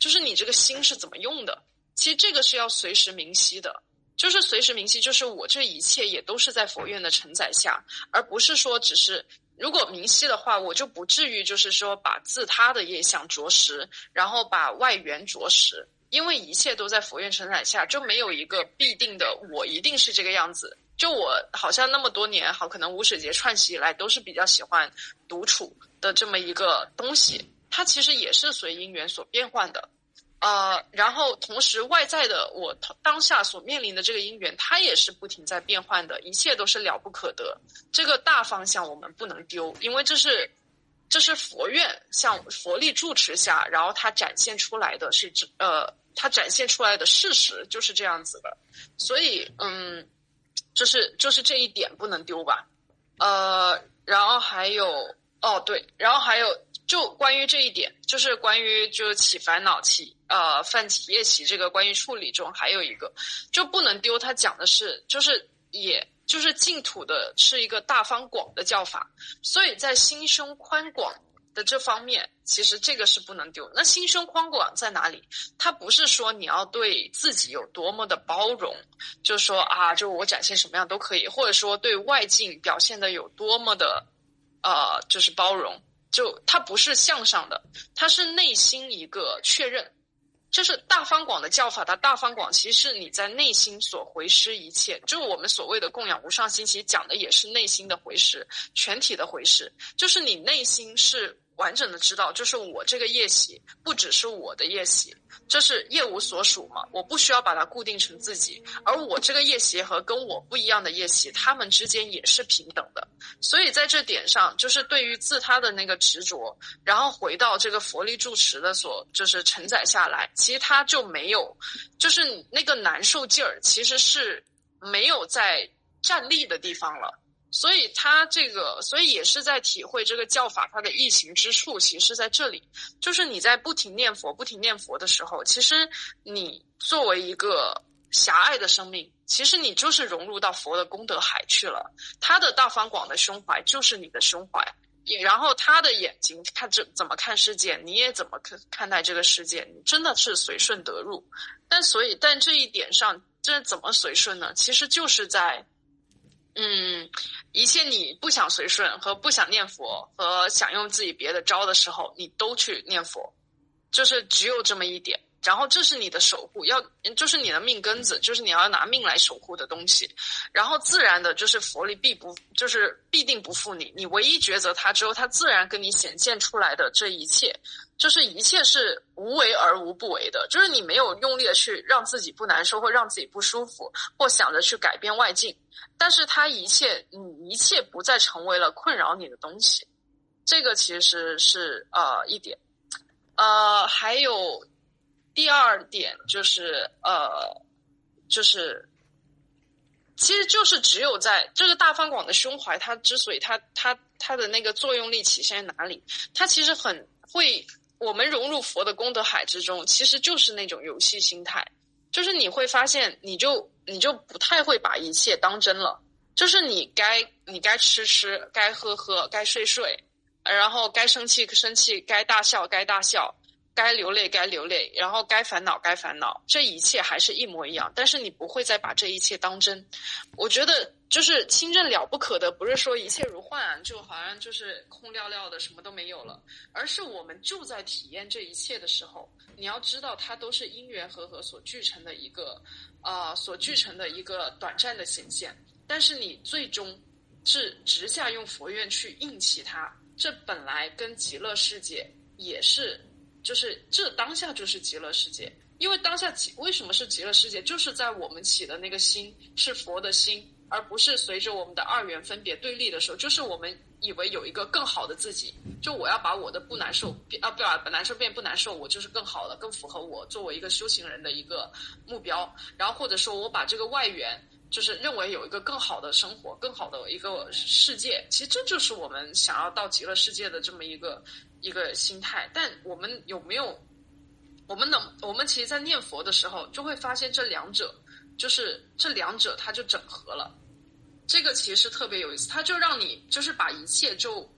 就是你这个心是怎么用的。其实这个是要随时明晰的，就是随时明晰，就是我这一切也都是在佛愿的承载下，而不是说只是，如果明晰的话，我就不至于就是说把自他的业相着实，然后把外缘着实，因为一切都在佛愿承载下，就没有一个必定的我一定是这个样子。就我好像那么多年，好可能无始劫串习以来都是比较喜欢独处的这么一个东西，它其实也是随因缘所变换的。呃，然后同时外在的我当下所面临的这个因缘，它也是不停在变换的，一切都是了不可得。这个大方向我们不能丢，因为这是这是佛愿向佛力住持下，然后它展现出来的是呃，它展现出来的事实就是这样子的。所以嗯，就是就是这一点不能丢吧。呃，然后还有哦对，然后还有就关于这一点，就是关于就起烦恼起呃犯起业起这个关于处理中，还有一个就不能丢，他讲的是就是也就是净土的是一个大方广的教法，所以在心胸宽广的这方面，其实这个是不能丢。那心胸宽广在哪里？它不是说你要对自己有多么的包容，就说啊，就我展现什么样都可以，或者说对外境表现的有多么的呃就是包容。就它不是向上的，它是内心一个确认。就是大方广的教法，它大方广其实是你在内心所回施一切，就是我们所谓的供养无上心，其实讲的也是内心的回施，全体的回施，就是你内心是完整的知道，就是我这个业习不只是我的业习，这是业无所属嘛，我不需要把它固定成自己，而我这个业习和跟我不一样的业习，他们之间也是平等的。所以在这点上，就是对于自他的那个执着，然后回到这个佛力住持的所就是承载下来，其实他就没有，就是那个难受劲儿其实是没有在站立的地方了。所以他这个，所以也是在体会这个教法它的易行之处，其实在这里，就是你在不停念佛、不停念佛的时候，其实你作为一个狭隘的生命，其实你就是融入到佛的功德海去了。他的大方广的胸怀就是你的胸怀，也然后他的眼睛看这怎么看世界，你也怎么看看待这个世界，你真的是随顺得入。但所以，但这一点上，这怎么随顺呢？其实就是在。嗯，一切你不想随顺和不想念佛和想用自己别的招的时候，你都去念佛，就是只有这么一点。然后这是你的守护，要就是你的命根子，就是你要拿命来守护的东西。然后自然的就是佛力必不就是必定不负你，你唯一抉择它之后，它自然跟你显现出来的这一切，就是一切是无为而无不为的，就是你没有用力的去让自己不难受或让自己不舒服，或想着去改变外境，但是它一切你一切不再成为了困扰你的东西。这个其实是呃一点。呃还有第二点就是呃就是其实就是只有在这个大方广的胸怀，它之所以它它它的那个作用力体现在哪里，它其实很会我们融入佛的功德海之中，其实就是那种游戏心态，就是你会发现你就你就不太会把一切当真了，就是你该你该吃吃，该喝喝，该睡睡，然后该生气生气，该大笑该大笑，该流泪该流泪，然后该烦恼该烦恼，这一切还是一模一样，但是你不会再把这一切当真。我觉得就是清正了不可的，不是说一切如幻，就好像就是空寥寥的什么都没有了，而是我们就在体验这一切的时候，你要知道它都是因缘和合所聚成的一个呃所聚成的一个短暂的显现，但是你最终是直下用佛愿去应起它，这本来跟极乐世界也是就是这当下就是极乐世界。因为当下为什么是极乐世界，就是在我们起的那个心是佛的心，而不是随着我们的二元分别对立的时候，就是我们以为有一个更好的自己，就我要把我的不难受啊，不把难受变不难受，我就是更好的更符合我作为一个修行人的一个目标，然后或者说我把这个外缘就是认为有一个更好的生活更好的一个世界，其实这就是我们想要到极乐世界的这么一个一个心态。但我们有没有我们能我们其实在念佛的时候就会发现这两者就是这两者它就整合了，这个其实特别有意思，它就让你就是把一切就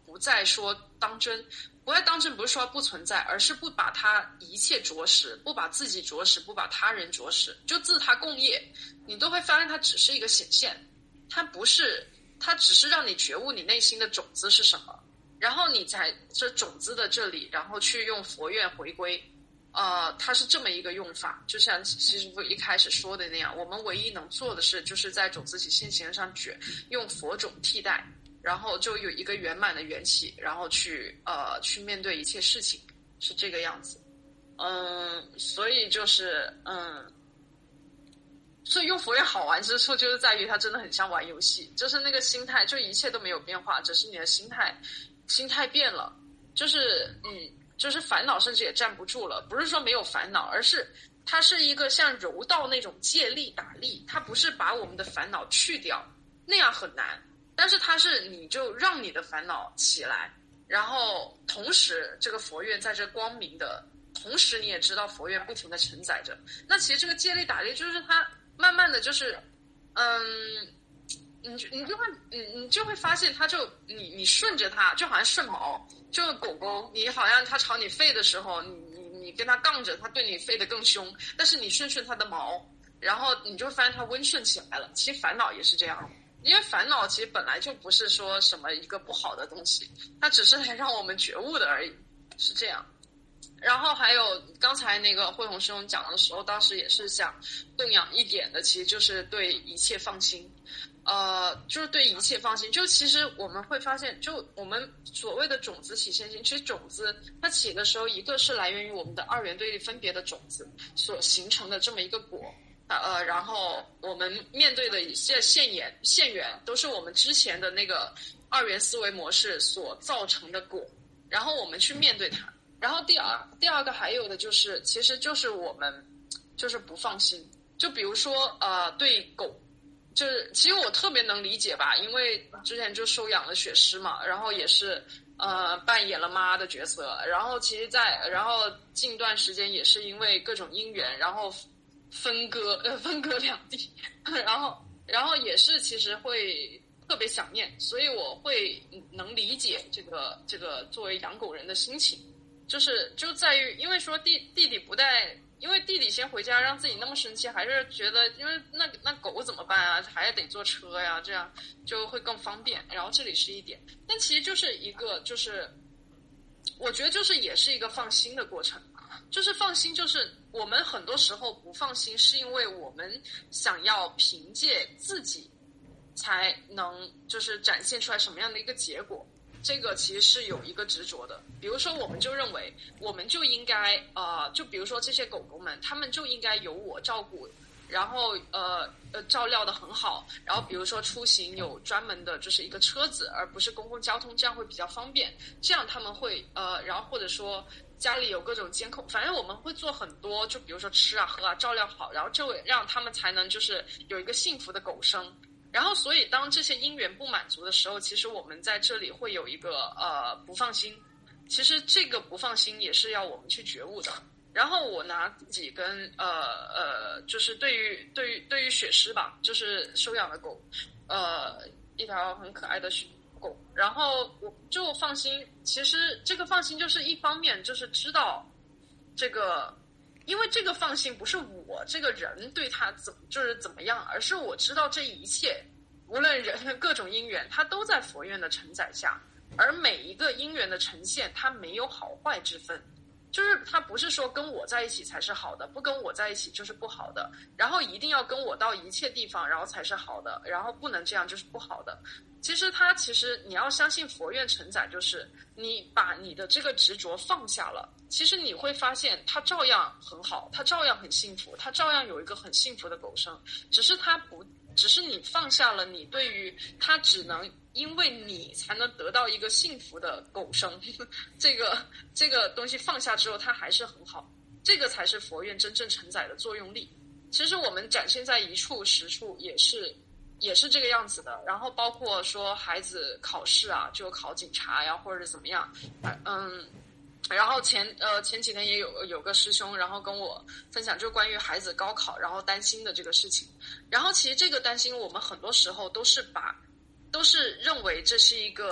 不再说当真，不再当真不是说不存在，而是不把它一切着实，不把自己着实，不把他人着实，就自他共业，你都会发现它只是一个显现，它不是，它只是让你觉悟你内心的种子是什么，然后你在这种子的这里，然后去用佛愿回归。呃，它是这么一个用法，就像其实一开始说的那样，我们唯一能做的是，就是在种子起现行上卷，用佛种替代，然后就有一个圆满的缘起，然后去呃去面对一切事情，是这个样子。嗯，所以就是嗯，所以用佛愿好玩之处就是在于它真的很像玩游戏，就是那个心态，就一切都没有变化，只是你的心态心态变了，就是嗯。就是烦恼甚至也站不住了，不是说没有烦恼，而是它是一个像柔道那种借力打力，它不是把我们的烦恼去掉，那样很难，但是它是你就让你的烦恼起来，然后同时这个佛愿在这光明的同时，你也知道佛愿不停的承载着，那其实这个借力打力就是它慢慢的就是嗯你就你就会你你就会发现它就你你顺着它就好像顺毛，就狗狗你好像它朝你吠的时候，你你你跟它杠着，它对你吠得更凶，但是你顺顺它的毛，然后你就会发现它温顺起来了。其实烦恼也是这样，因为烦恼其实本来就不是说什么一个不好的东西，它只是来让我们觉悟的而已，是这样。然后还有刚才那个慧宏师兄讲的时候，当时也是想供养一点的，其实就是对一切放心。呃，就是对一切放心。就其实我们会发现，就我们所谓的种子起现行，其实种子它起的时候，一个是来源于我们的二元对立分别的种子所形成的这么一个果，呃，然后我们面对的一些现缘现缘都是我们之前的那个二元思维模式所造成的果，然后我们去面对它。然后第二第二个还有的就是，其实就是我们就是不放心。就比如说呃，对狗。就是其实我特别能理解吧，因为之前就收养了雪狮嘛，然后也是呃扮演了妈的角色，然后其实在然后近段时间也是因为各种因缘，然后分割呃分割两地，然后然后也是其实会特别想念，所以我会能理解这个这个作为养狗人的心情，就是就在于因为说弟弟弟不带。因为弟弟先回家让自己那么生气，还是觉得因为那那狗怎么办啊，还得坐车呀，这样就会更方便。然后这里是一点，但其实就是一个就是我觉得就是也是一个放心的过程，就是放心，就是我们很多时候不放心是因为我们想要凭借自己才能就是展现出来什么样的一个结果，这个其实是有一个执着的。比如说我们就认为我们就应该呃，就比如说这些狗狗们，他们就应该由我照顾，然后呃呃照料得很好，然后比如说出行有专门的就是一个车子，而不是公共交通，这样会比较方便，这样他们会呃然后或者说家里有各种监控，反正我们会做很多，就比如说吃啊喝啊照料好，然后这让他们才能就是有一个幸福的狗生。然后所以当这些因缘不满足的时候，其实我们在这里会有一个呃不放心，其实这个不放心也是要我们去觉悟的。然后我拿自己跟呃呃就是对于对于对于雪狮吧，就是收养的狗，呃一条很可爱的雪狗，然后我就放心，其实这个放心就是一方面就是知道这个，因为这个放心不是我这个人对他怎么就是怎么样，而是我知道这一切无论人各种因缘它都在佛愿的承载下，而每一个因缘的呈现它没有好坏之分，就是它不是说跟我在一起才是好的，不跟我在一起就是不好的，然后一定要跟我到一切地方然后才是好的，然后不能这样就是不好的。其实它其实你要相信佛愿承载，就是你把你的这个执着放下了，其实你会发现它照样很好，它照样很幸福，它照样有一个很幸福的狗生，只是它不只是你放下了你对于它只能因为你才能得到一个幸福的狗生这个这个东西放下之后它还是很好，这个才是佛愿真正承载的作用力。其实我们展现在一处十处也是也是这个样子的，然后包括说孩子考试啊，就考警察呀，或者是怎么样，嗯，然后前呃前几天也有有个师兄，然后跟我分享就关于孩子高考然后担心的这个事情，然后其实这个担心我们很多时候都是把都是认为这是一个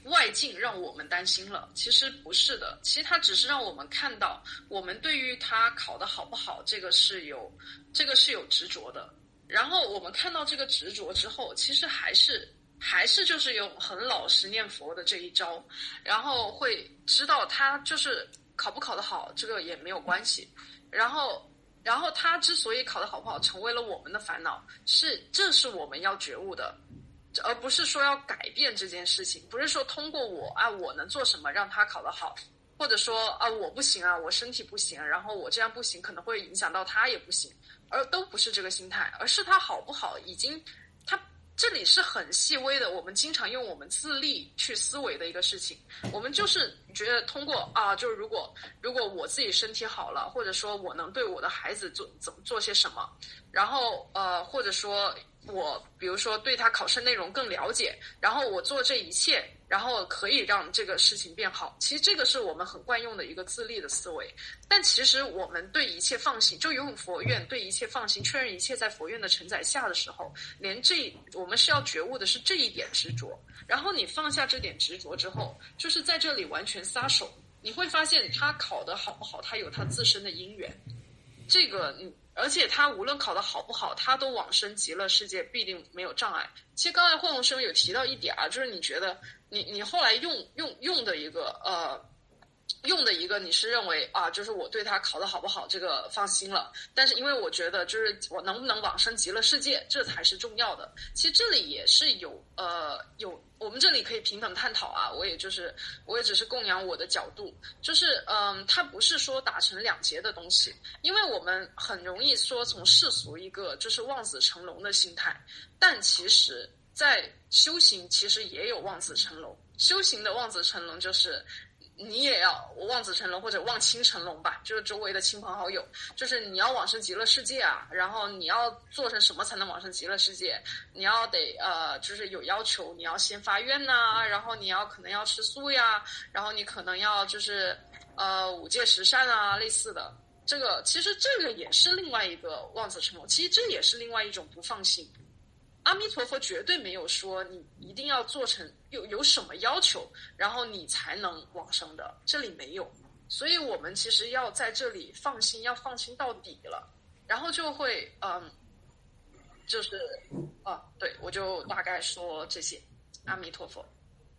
外境让我们担心了，其实不是的，其实它只是让我们看到我们对于它考得好不好，这个是有这个是有执着的。然后我们看到这个执着之后，其实还是还是就是用很老实念佛的这一招，然后会知道他就是考不考得好，这个也没有关系。然后然后他之所以考得好不好成为了我们的烦恼，是这是我们要觉悟的，而不是说要改变这件事情，不是说通过我啊我能做什么让他考得好，或者说啊我不行啊，我身体不行，然后我这样不行可能会影响到他也不行，而都不是这个心态，而是他好不好已经他这里是很细微的，我们经常用我们自利去思维的一个事情。我们就是觉得通过啊，就是如果如果我自己身体好了，或者说我能对我的孩子做怎么做些什么，然后呃，或者说我比如说对他考试内容更了解，然后我做这一切，然后可以让这个事情变好。其实这个是我们很惯用的一个自利的思维，但其实我们对一切放心，就用佛愿对一切放心，确认一切在佛愿的承载下的时候，连这我们是要觉悟的是这一点执着。然后你放下这点执着之后，就是在这里完全撒手，你会发现他考得好不好，他有他自身的因缘。这个你。而且他无论考得好不好，他都往生极乐世界必定没有障碍。其实刚才慧龙师兄有提到一点啊，就是你觉得你你后来用用用的一个呃用的一个你是认为啊，就是我对他考得好不好这个放心了，但是因为我觉得就是我能不能往生极乐世界这才是重要的。其实这里也是有呃有我们这里可以平等探讨啊，我也就是我也只是供养我的角度，就是嗯，它不是说打成两截的东西，因为我们很容易说从世俗一个就是望子成龙的心态，但其实在修行其实也有望子成龙，修行的望子成龙就是你也要望子成龙或者望亲成龙吧，就是周围的亲朋好友，就是你要往生极乐世界啊，然后你要做成什么才能往生极乐世界？你要得呃，就是有要求，你要先发愿呐、啊，然后你要可能要吃素呀，然后你可能要就是呃五戒十善啊，类似的。这个其实这个也是另外一个望子成龙，其实这也是另外一种不放心。阿弥陀佛绝对没有说你一定要做成有有什么要求，然后你才能往生的，这里没有。所以我们其实要在这里放心，要放心到底了，然后就会嗯，就是啊，对，我就大概说这些。阿弥陀佛。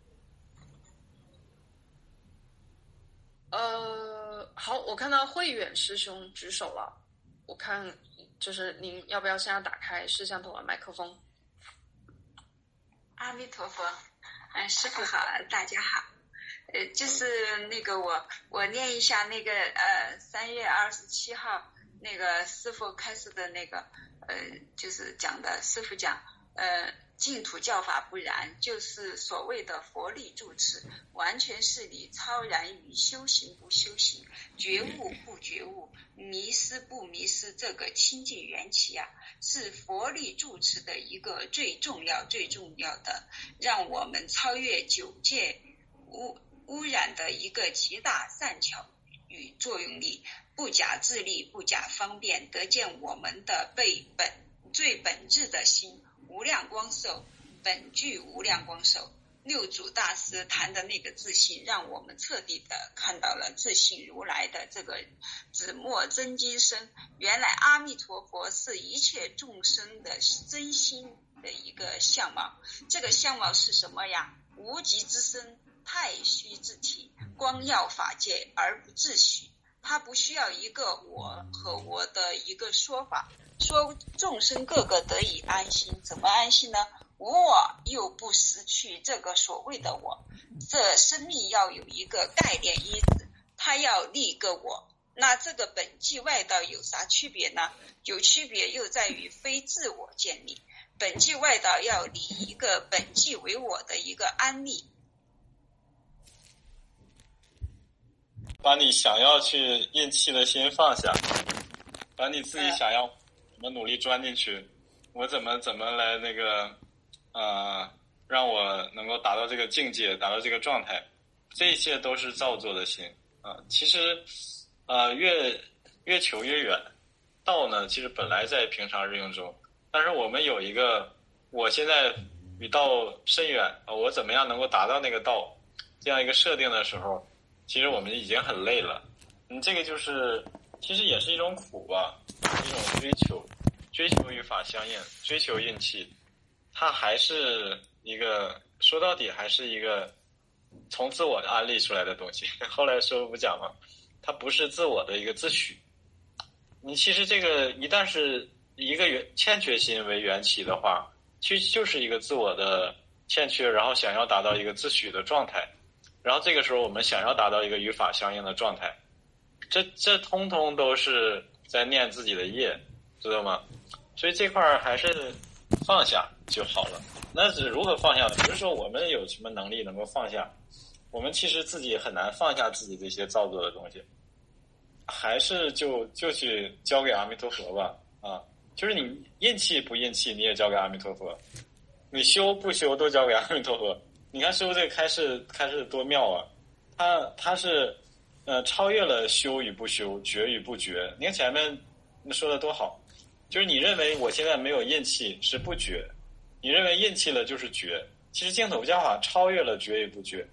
呃，好，我看到慧远师兄举手了，我看就是您要不要现在打开摄像头和麦克风？ 阿弥陀佛，嗯，师父好，大家好。呃，就是那个我我念一下那个呃三月二十七号那个师父开始的那个呃就是讲的，师父讲呃净土教法不然，就是所谓的佛力住持，完全是你超然于修行不修行、觉悟不觉悟、迷失不迷失这个清净缘起啊，是佛力住持的一个最重要最重要的，让我们超越九界污污染的一个极大善巧与作用力，不假自力，不假方便，得见我们的被本最本质的心。无量光寿，本具无量光寿。六祖大师谈的那个自信，让我们彻底的看到了自信如来的这个紫墨真金身。原来阿弥陀佛是一切众生的真心的一个相貌。这个相貌是什么呀？无极之身，太虚之体，光耀法界而不自许。他不需要一个我和我的一个说法，说众生个个得以安心。怎么安心呢？无我又不失去这个所谓的我，这生命要有一个概念依止，它要立个我。那这个本际外道有啥区别呢？有区别又在于非自我建立，本际外道要立一个本际为我的一个安立。 把你想要去硬气的心放下，把你自己想要怎么努力钻进去，我怎么怎么来那个呃让我能够达到这个境界，达到这个状态，这一切都是造作的心啊、呃。其实呃越越求越远，道呢其实本来在平常日用中，但是我们有一个我现在与道甚远啊，我怎么样能够达到那个道，这样一个设定的时候，其实我们已经很累了。嗯，这个就是其实也是一种苦吧，一种追求，追求与法相应，追求运气，它还是一个说到底还是一个从自我安利出来的东西。后来师父不讲嘛，它不是自我的一个自诩。你其实这个一旦是一个欠缺心为缘起的话，其实就是一个自我的欠缺，然后想要达到一个自诩的状态，然后这个时候我们想要达到一个与法相应的状态，这这通通都是在念自己的业，知道吗？所以这块儿还是放下就好了。那是如何放下呢？不是说我们有什么能力能够放下，我们其实自己很难放下自己这些造作的东西，还是就就去交给阿弥陀佛吧。啊，就是你印气不印气，你也交给阿弥陀佛；你修不修都交给阿弥陀佛。你看师父这个开示开示多妙啊！他他是呃超越了修与不修，觉与不觉。你看前面说的多好，就是你认为我现在没有印气是不觉，你认为印气了就是觉。其实净土教法超越了觉与不觉，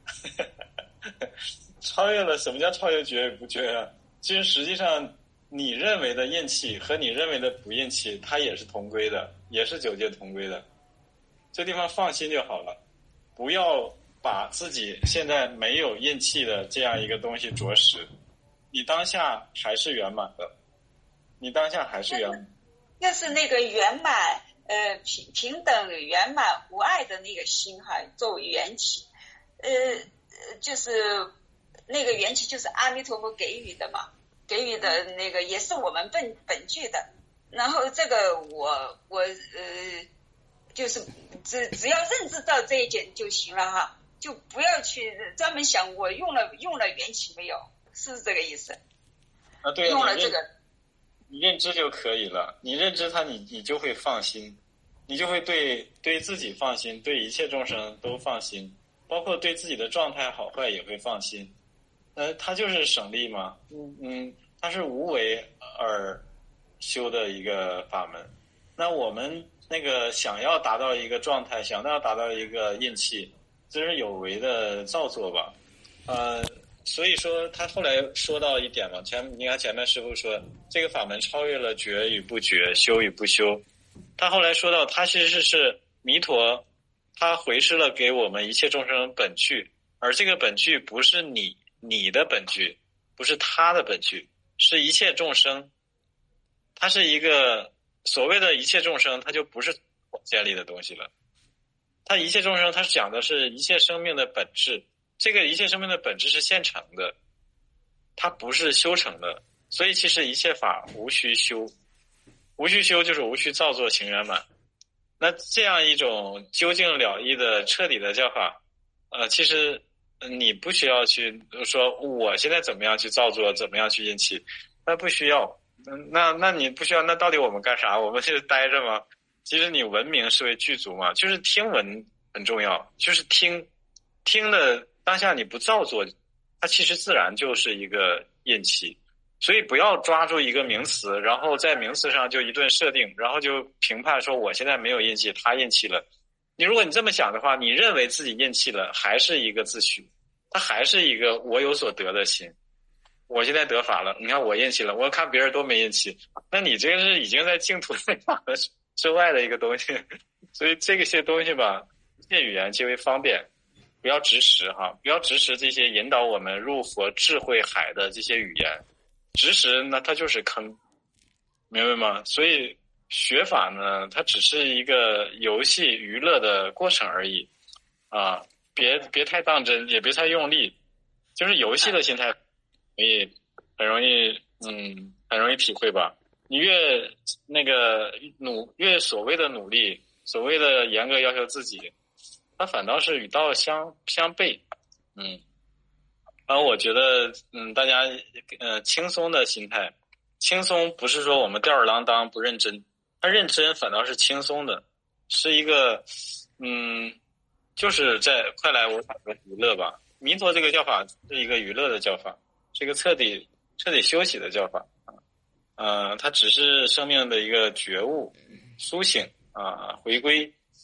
超越了什么叫超越觉与不觉啊？其实实际上。你认为的印气和你认为的不印气，它也是同归的，也是九界同归的。这地方放心就好了，不要把自己现在没有印气的这样一个东西着实，你当下还是圆满的，你当下还是圆满。 那是那个圆满，呃，平平等圆满无碍的那个心哈，作为缘起，呃，就是那个缘起就是阿弥陀佛给予的嘛。给予的那个也是我们本本具的，然后这个我我呃就是只只要认知到这一点就行了哈，就不要去专门想我用了用了缘起没有，是这个意思啊？对， 用了这个， 你认知就可以了。你认知它，你你就会放心，你就会对对自己放心，对一切众生都放心，包括对自己的状态好坏也会放心。呃，它就是省力嘛，嗯嗯，它是无为而修的一个法门。那我们那个想要达到一个状态，想要达到一个印气，这是有为的造作吧。呃，所以说他后来说到一点嘛，前你看前面师父说这个法门超越了觉与不觉，修与不修。他后来说到，他其实是弥陀，他回施了给我们一切众生本具，而这个本具不是你。你的本具不是他的本具，是一切众生。它是一个所谓的一切众生，它就不是我建立的东西了。它一切众生，它讲的是一切生命的本质。这个一切生命的本质是现成的，它不是修成的。所以其实一切法无需修，无需修就是无需造作行圆满。那这样一种究竟了义的彻底的教法，呃，其实。你不需要去说我现在怎么样去造作，怎么样去印气，那不需要。那那你不需要，那到底我们干啥？我们是待着吗？其实你文明是为具足嘛，就是听闻很重要，就是听听的当下你不造作，它其实自然就是一个印气。所以不要抓住一个名词，然后在名词上就一顿设定，然后就评判说我现在没有印气，他印气了。你如果你这么想的话，你认为自己印气了，还是一个自诩，它还是一个我有所得的心。我现在得法了，你看我印气了，我看别人都没印气，那你这个是已经在净土之外的一个东西。所以这些东西吧，这些语言皆为方便，不要执实哈，不要执实这些引导我们入佛智慧海的这些语言，执实那它就是坑，明白吗？所以学法呢，它只是一个游戏娱乐的过程而已啊，别别太当真，也别太用力，就是游戏的心态，所以很容易，嗯，很容易体会吧。你越那个努，越所谓的努力，所谓的严格要求自己，它反倒是与道相相悖，嗯。然后我觉得，嗯，大家呃轻松的心态，轻松不是说我们吊儿郎当不认真，他认真反倒是轻松的，是一个，嗯，就是在快来我法的娱乐吧。弥陀这个教法是一个娱乐的教法，是一个彻底彻底休息的教法啊，呃，它只是生命的一个觉悟、苏醒啊、回归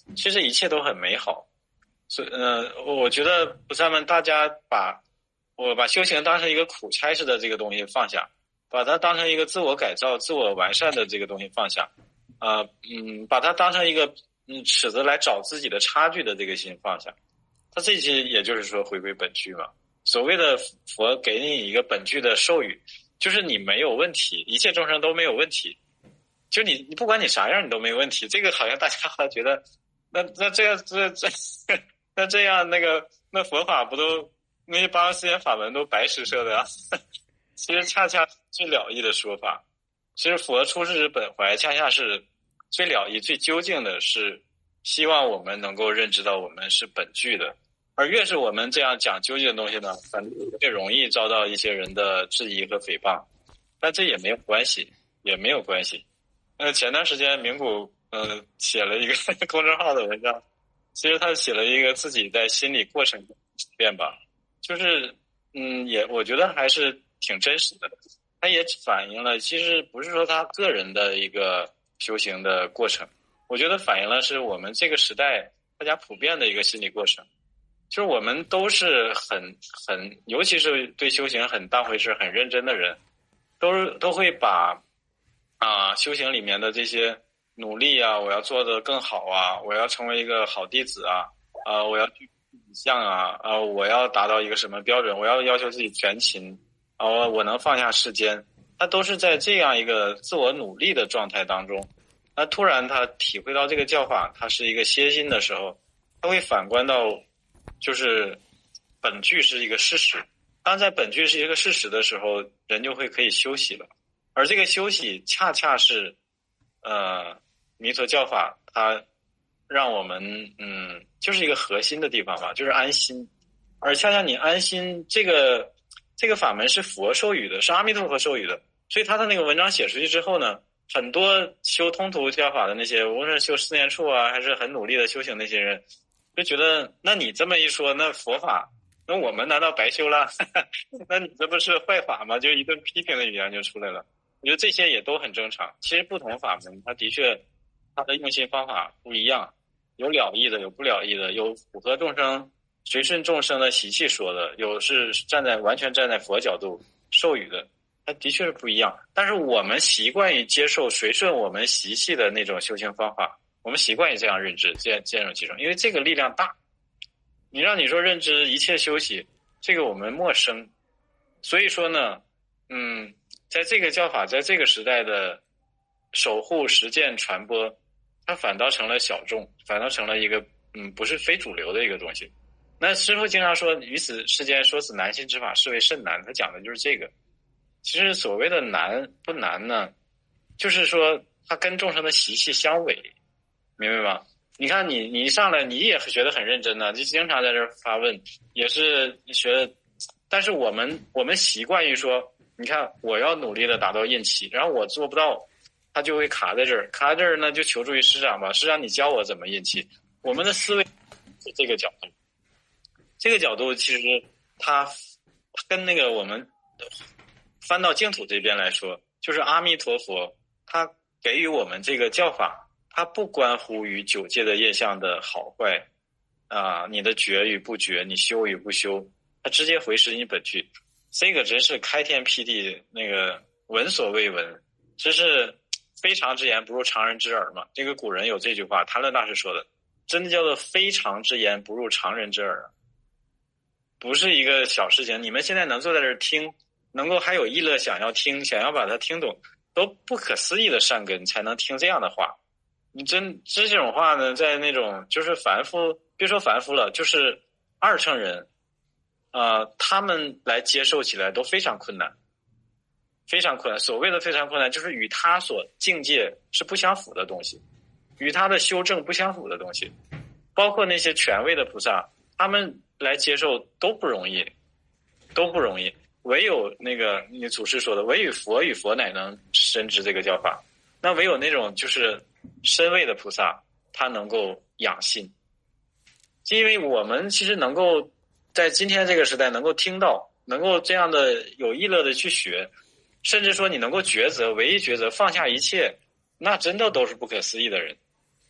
其实一切都很美好。所以呃，我觉得菩萨们大家把我把修行当成一个苦差事的这个东西放下，把它当成一个自我改造、自我完善的这个东西放下，啊、呃，嗯，把它当成一个嗯尺子来找自己的差距的这个心放下。它这些也就是说回归本具嘛。所谓的佛给你一个本具的授予，就是你没有问题，一切众生都没有问题，就你你不管你啥样你都没有问题。这个好像大家好像觉得，那那这样这这那这样那个那佛法不都那些八万四千法门都白施设的啊？其实恰恰最了义的说法，其实佛出世之本怀，恰恰是最了义、最究竟的，是希望我们能够认知到我们是本具的。而越是我们这样讲究竟的东西呢，反正越容易遭到一些人的质疑和诽谤。但这也没有关系，也没有关系。呃，前段时间明谷呃写了一个公众号的文章，其实他写了一个自己在心理过程变吧，就是嗯，也我觉得还是挺真实的。他也反映了，其实不是说他个人的一个修行的过程，我觉得反映了是我们这个时代大家普遍的一个心理过程。就是我们都是很很，尤其是对修行很当回事、很认真的人，都都会把啊修行里面的这些努力啊，我要做得更好啊，我要成为一个好弟子啊，啊我要去像啊，啊我要达到一个什么标准，我要要求自己全勤啊，我我能放下世间，他都是在这样一个自我努力的状态当中。那突然他体会到这个教法，他是一个歇心的时候，他会反观到。就是本具是一个事实，当在本具是一个事实的时候，人就会可以休息了。而这个休息恰恰是呃弥陀教法它让我们嗯就是一个核心的地方吧，就是安心。而恰恰你安心，这个这个法门是佛授予的，是阿弥陀佛授予的，所以他的那个文章写出去之后呢，很多修通途教法的那些，无论是修四念处啊，还是很努力的修行那些人，就觉得那你这么一说，那佛法那我们难道白修了？那你这不是坏法吗？就一顿批评的语言就出来了。我觉得这些也都很正常。其实不同法门它的确它的用心方法不一样，有了义的，有不了义的，有符合众生随顺众生的习气说的，有是站在完全站在佛角度授予的，它的确是不一样。但是我们习惯于接受随顺我们习气的那种修行方法，我们习惯于这样认知，这样这种集中，因为这个力量大。你让你说认知一切休息，这个我们陌生。所以说呢，嗯，在这个教法，在这个时代的守护、实践、传播，它反倒成了小众，反倒成了一个嗯不是非主流的一个东西。那师父经常说，于此世间说此难信之法，是为甚难。他讲的就是这个。其实所谓的难不难呢，就是说它跟众生的习气相违。明白吗？你看你你一上来你也学得很认真呢，就经常在这儿发问，也是学的，但是我们我们习惯于说，你看我要努力的达到印期，然后我做不到，他就会卡在这儿，卡在这儿呢就求助于师长吧，师长你教我怎么印期。我们的思维是这个角度，这个角度其实它跟那个我们翻到净土这边来说，就是阿弥陀佛他给予我们这个教法。它不关乎于九界的业相的好坏啊，你的觉与不觉，你修与不修，它直接回视你本具。这个真是开天辟地，那个闻所未闻，这是非常之言不入常人之耳嘛。这个古人有这句话，谭论大师说的，真的叫做非常之言不入常人之耳，不是一个小事情。你们现在能坐在这儿听，能够还有意乐想要听，想要把它听懂，都不可思议的善根才能听这样的话。你真这种话呢，在那种就是凡夫，别说凡夫了，就是二乘人啊、呃，他们来接受起来都非常困难，非常困难。所谓的非常困难，就是与他所境界是不相符的东西，与他的修正不相符的东西，包括那些权威的菩萨，他们来接受都不容易，都不容易。唯有那个你祖师说的，唯与佛与佛乃能深知这个教法。那唯有那种就是身位的菩萨，他能够养心。因为我们其实能够在今天这个时代能够听到，能够这样的有意乐的去学，甚至说你能够抉择，唯一抉择放下一切，那真的都是不可思议的人。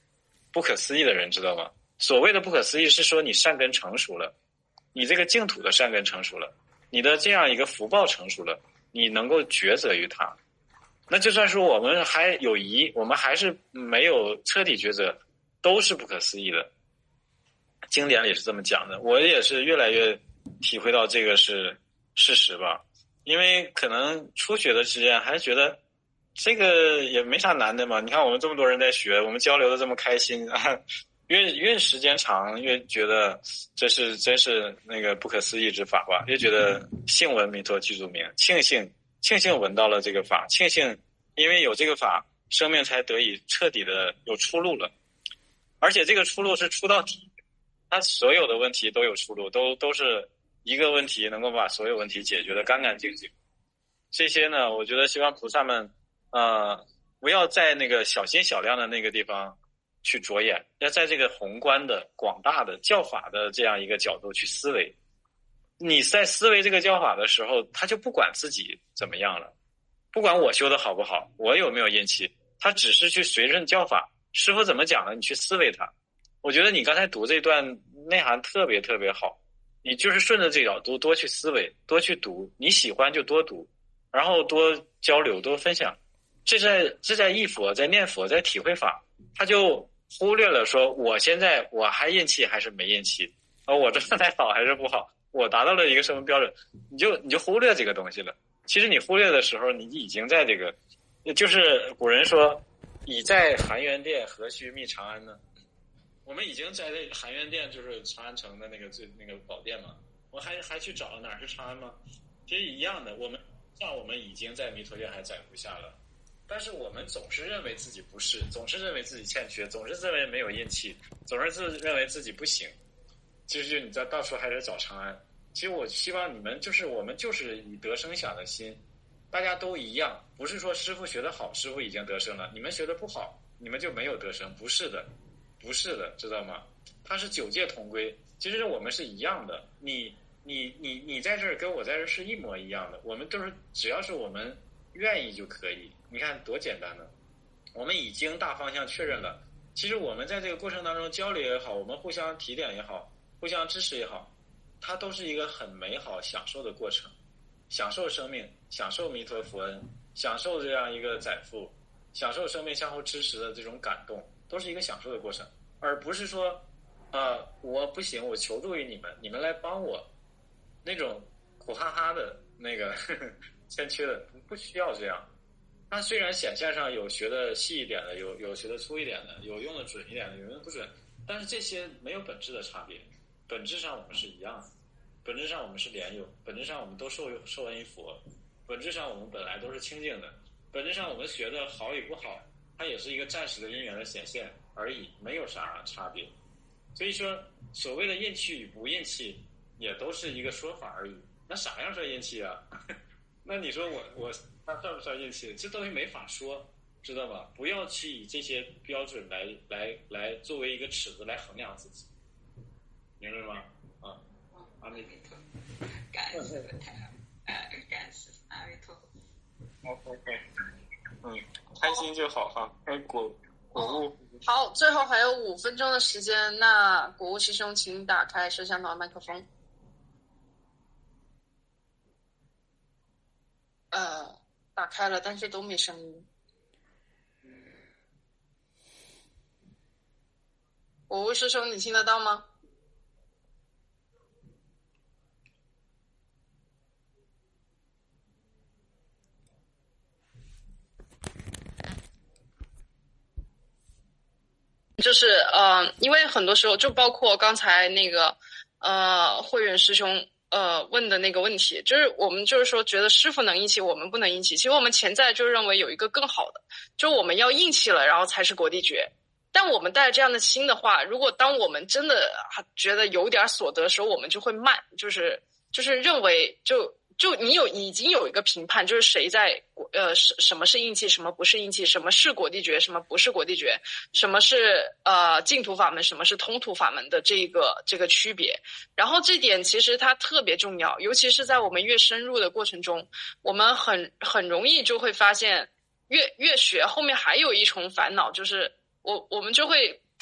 不可思议的人，知道吗？所谓的不可思议是说你善根成熟了，你这个净土的善根成熟了，你的这样一个福报成熟了，你能够抉择于它。那就算说我们还有疑，我们还是没有彻底抉择，都是不可思议的。经典里是这么讲的，我也是越来越体会到这个是事实吧。因为可能初学的时间还是觉得这个也没啥难的嘛，你看我们这么多人在学，我们交流的这么开心啊，越越时间长越觉得这是真是那个不可思议之法吧，越觉得幸闻弥陀具足名，庆幸庆幸闻到了这个法，庆幸因为有这个法，生命才得以彻底的有出路了。而且这个出路是出到底，他所有的问题都有出路，都都是一个问题能够把所有问题解决得干干净净。这些呢，我觉得希望菩萨们呃不要在那个小心小量的那个地方去着眼，要在这个宏观的广大的教法的这样一个角度去思维。你在思维这个教法的时候，他就不管自己怎么样了，不管我修的好不好，我有没有阴气，他只是去随顺教法，师父怎么讲的你去思维它。我觉得你刚才读这段内涵特别特别好，你就是顺着这角度多去思维，多去读，你喜欢就多读，然后多交流多分享。这在这在忆佛，在念佛，在体会法，他就忽略了说我现在我还阴气还是没阴气，而我状态好还是不好，我达到了一个什么标准，你就你就忽略这个东西了。其实你忽略的时候，你已经在这个，就是古人说已在含元殿，何须觅长安呢？我们已经在这含元殿，就是长安城的那个最那个宝殿嘛，我还还去找哪儿是长安吗？其实一样的，我们像我们已经在弥陀殿还载不下了，但是我们总是认为自己不是，总是认为自己欠缺，总是认为没有阴气，总是自认为自己不行。其实就你在到处还是找长安。其实我希望你们就是我们就是以得生想的心，大家都一样，不是说师父学得好，师父已经得生了，你们学得不好，你们就没有得生，不是的，不是的，知道吗？它是九界同归，其实我们是一样的，你你你你在这儿跟我在这儿是一模一样的，我们都是只要是我们愿意就可以，你看多简单呢。我们已经大方向确认了，其实我们在这个过程当中交流也好，我们互相提点也好，互相支持也好，它都是一个很美好享受的过程，享受生命，享受弥陀佛恩，享受这样一个载负，享受生命相互支持的这种感动，都是一个享受的过程，而不是说呃，我不行，我求助于你们，你们来帮我，那种苦哈哈的那个呵呵欠缺的，不需要这样。它虽然显现上有学的细一点的，有有学的粗一点的，有用的准一点的，有用的不准，但是这些没有本质的差别，本质上我们是一样的，本质上我们是莲友，本质上我们都受受恩于佛，本质上我们本来都是清净的，本质上我们学的好与不好，它也是一个暂时的因缘的显现而已，没有啥差别。所以说所谓的阴气与不阴气也都是一个说法而已。那啥样算阴气啊？那你说我我那算不算阴气？这东西没法说，知道吧？不要去以这些标准来来来作为一个尺子来衡量自己，明白吗？啊，阿弥陀佛， 感恩师父太好，哎，感恩师父阿弥陀佛。 OK， 嗯，开心就好哈。哎，果果物。 好，最后还有五分钟的时间，那果物师兄，请打开摄像头麦克风。呃，打开了，但是都没声音。果物师兄，你听得到吗？就是呃，因为很多时候就包括刚才那个呃慧远师兄呃问的那个问题，就是我们就是说觉得师父能应气，我们不能应气。其实我们潜在就认为有一个更好的，就我们要应气了，然后才是果地觉。但我们带着这样的心的话，如果当我们真的觉得有点所得的时候，我们就会慢，就是就是认为就。就你有已经有一个评判，就是谁在呃什什么是应气，什么不是应气，什么是果地觉，什么不是果地觉，什么是呃净土法门，什么是通途法门的这个这个区别。然后这点其实它特别重要，尤其是在我们越深入的过程中，我们很很容易就会发现，越越学后面还有一重烦恼，就是我我们就会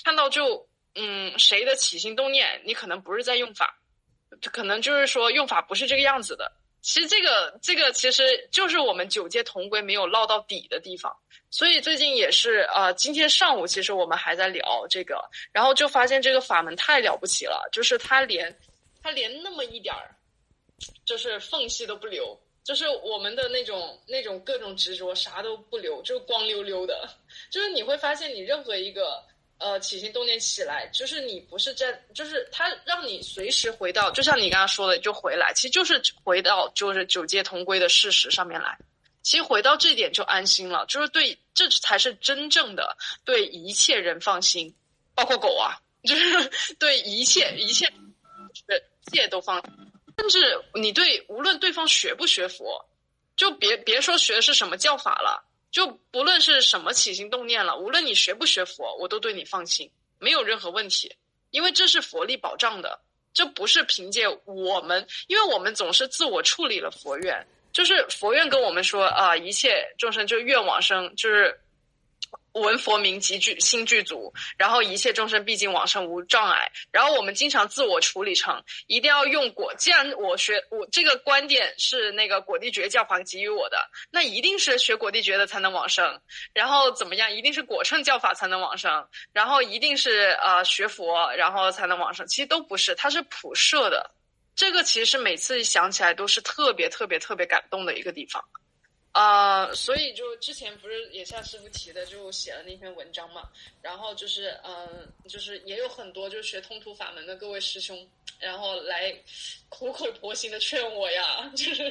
看到就嗯谁的起心动念，你可能不是在用法，可能就是说用法不是这个样子的。其实这个这个其实就是我们九界同归没有落到底的地方。所以最近也是呃今天上午其实我们还在聊这个，然后就发现这个法门太了不起了，就是它连它连那么一点儿就是缝隙都不留，就是我们的那种那种各种执着啥都不留，就是光溜溜的。就是你会发现你任何一个呃起心动念起来，就是你不是在，就是它让你随时回到，就像你刚刚说的就回来，其实就是回到就是九界同归的事实上面来。其实回到这点就安心了，就是对，这才是真正的对一切人放心，包括狗啊，就是对一切一切一切都放心。甚至你对无论对方学不学佛，就别别说学的是什么教法了，就不论是什么起心动念了，无论你学不学佛，我都对你放心，没有任何问题，因为这是佛力保障的，这不是凭借我们，因为我们总是自我处理了佛愿，就是佛愿跟我们说啊、呃，一切众生就愿往生，就是闻佛名即具心具足，然后一切众生毕竟往生无障碍。然后我们经常自我处理成一定要用果，既然我学我这个观点是那个果地觉教法给予我的，那一定是学果地觉的才能往生，然后怎么样一定是果乘教法才能往生，然后一定是呃学佛然后才能往生，其实都不是，它是普摄的。这个其实是每次想起来都是特别特别特别感动的一个地方。呃，所以就之前不是也像师父提的，就写了那篇文章嘛，然后就是嗯、呃，就是也有很多就是学通途法门的各位师兄，然后来苦口婆心的劝我呀，就是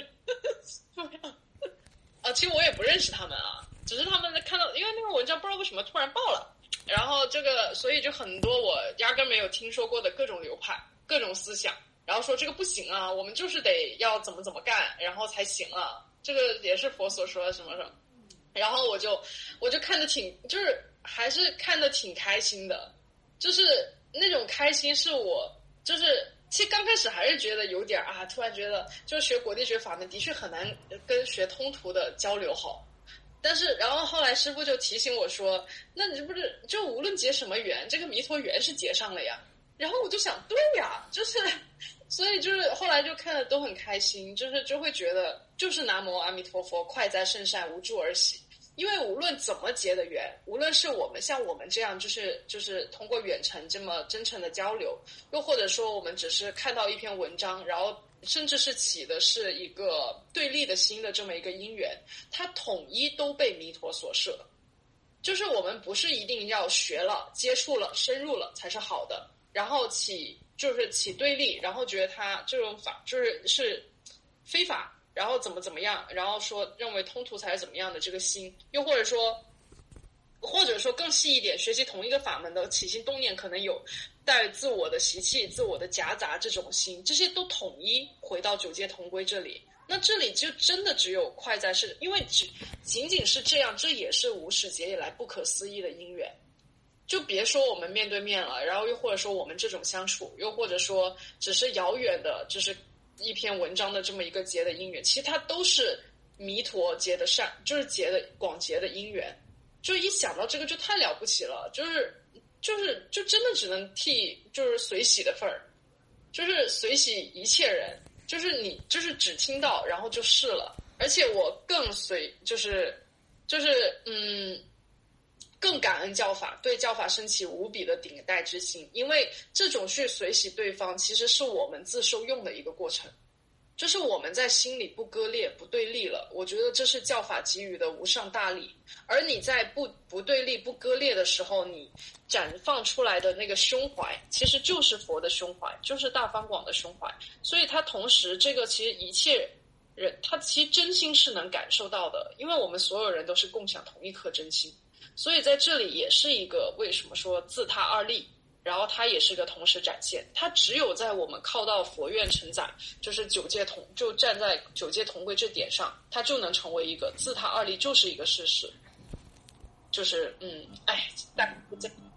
啊，其实我也不认识他们啊，只是他们看到，因为那个文章不知道为什么突然爆了，然后这个所以就很多我压根没有听说过的各种流派、各种思想，然后说这个不行啊，我们就是得要怎么怎么干，然后才行啊。这个也是佛所说的什么什么，然后我就我就看得挺，就是还是看得挺开心的，就是那种开心是我就是其实刚开始还是觉得有点啊，突然觉得就学果地觉法门的确很难跟学通途的交流好，但是然后后来师父就提醒我说，那你不是就无论结什么缘，这个弥陀缘是结上了呀。然后我就想，对呀，就是所以就是后来就看的都很开心，就是就会觉得就是南无阿弥陀佛，快哉圣善，无助而喜。因为无论怎么结的缘，无论是我们像我们这样就是就是通过远程这么真诚的交流，又或者说我们只是看到一篇文章，然后甚至是起的是一个对立的心的这么一个因缘，它统一都被弥陀所摄。就是我们不是一定要学了、接触了、深入了才是好的，然后起就是起对立，然后觉得他这种法就是是非法，然后怎么怎么样，然后说认为通途才是怎么样的这个心，又或者说或者说更细一点，学习同一个法门的起心动念可能有带自我的习气、自我的夹杂这种心，这些都统一回到九界同归这里。那这里就真的只有快哉是，因为只仅仅是这样，这也是无始劫以来不可思议的因缘。就别说我们面对面了，然后又或者说我们这种相处，又或者说只是遥远的就是一篇文章的这么一个结的因缘，其实它都是弥陀结的善，就是结的广结的因缘。就一想到这个就太了不起了，就是就是就真的只能替就是随喜的份儿，就是随喜一切人，就是你就是只听到然后就是了。而且我更随就是就是嗯更感恩教法，对教法升起无比的顶戴之心，因为这种去随喜对方其实是我们自受用的一个过程，就是我们在心里不割裂不对立了，我觉得这是教法给予的无上大礼。而你在不不对立不割裂的时候，你绽放出来的那个胸怀其实就是佛的胸怀，就是大方广的胸怀。所以它同时这个其实一切人他其实真心是能感受到的，因为我们所有人都是共享同一颗真心。所以在这里也是一个为什么说自他二立，然后它也是个同时展现，它只有在我们靠到佛愿承载，就是九界同就站在九界同归这点上，它就能成为一个自他二立，就是一个事实。就是嗯，哎，大概不这样。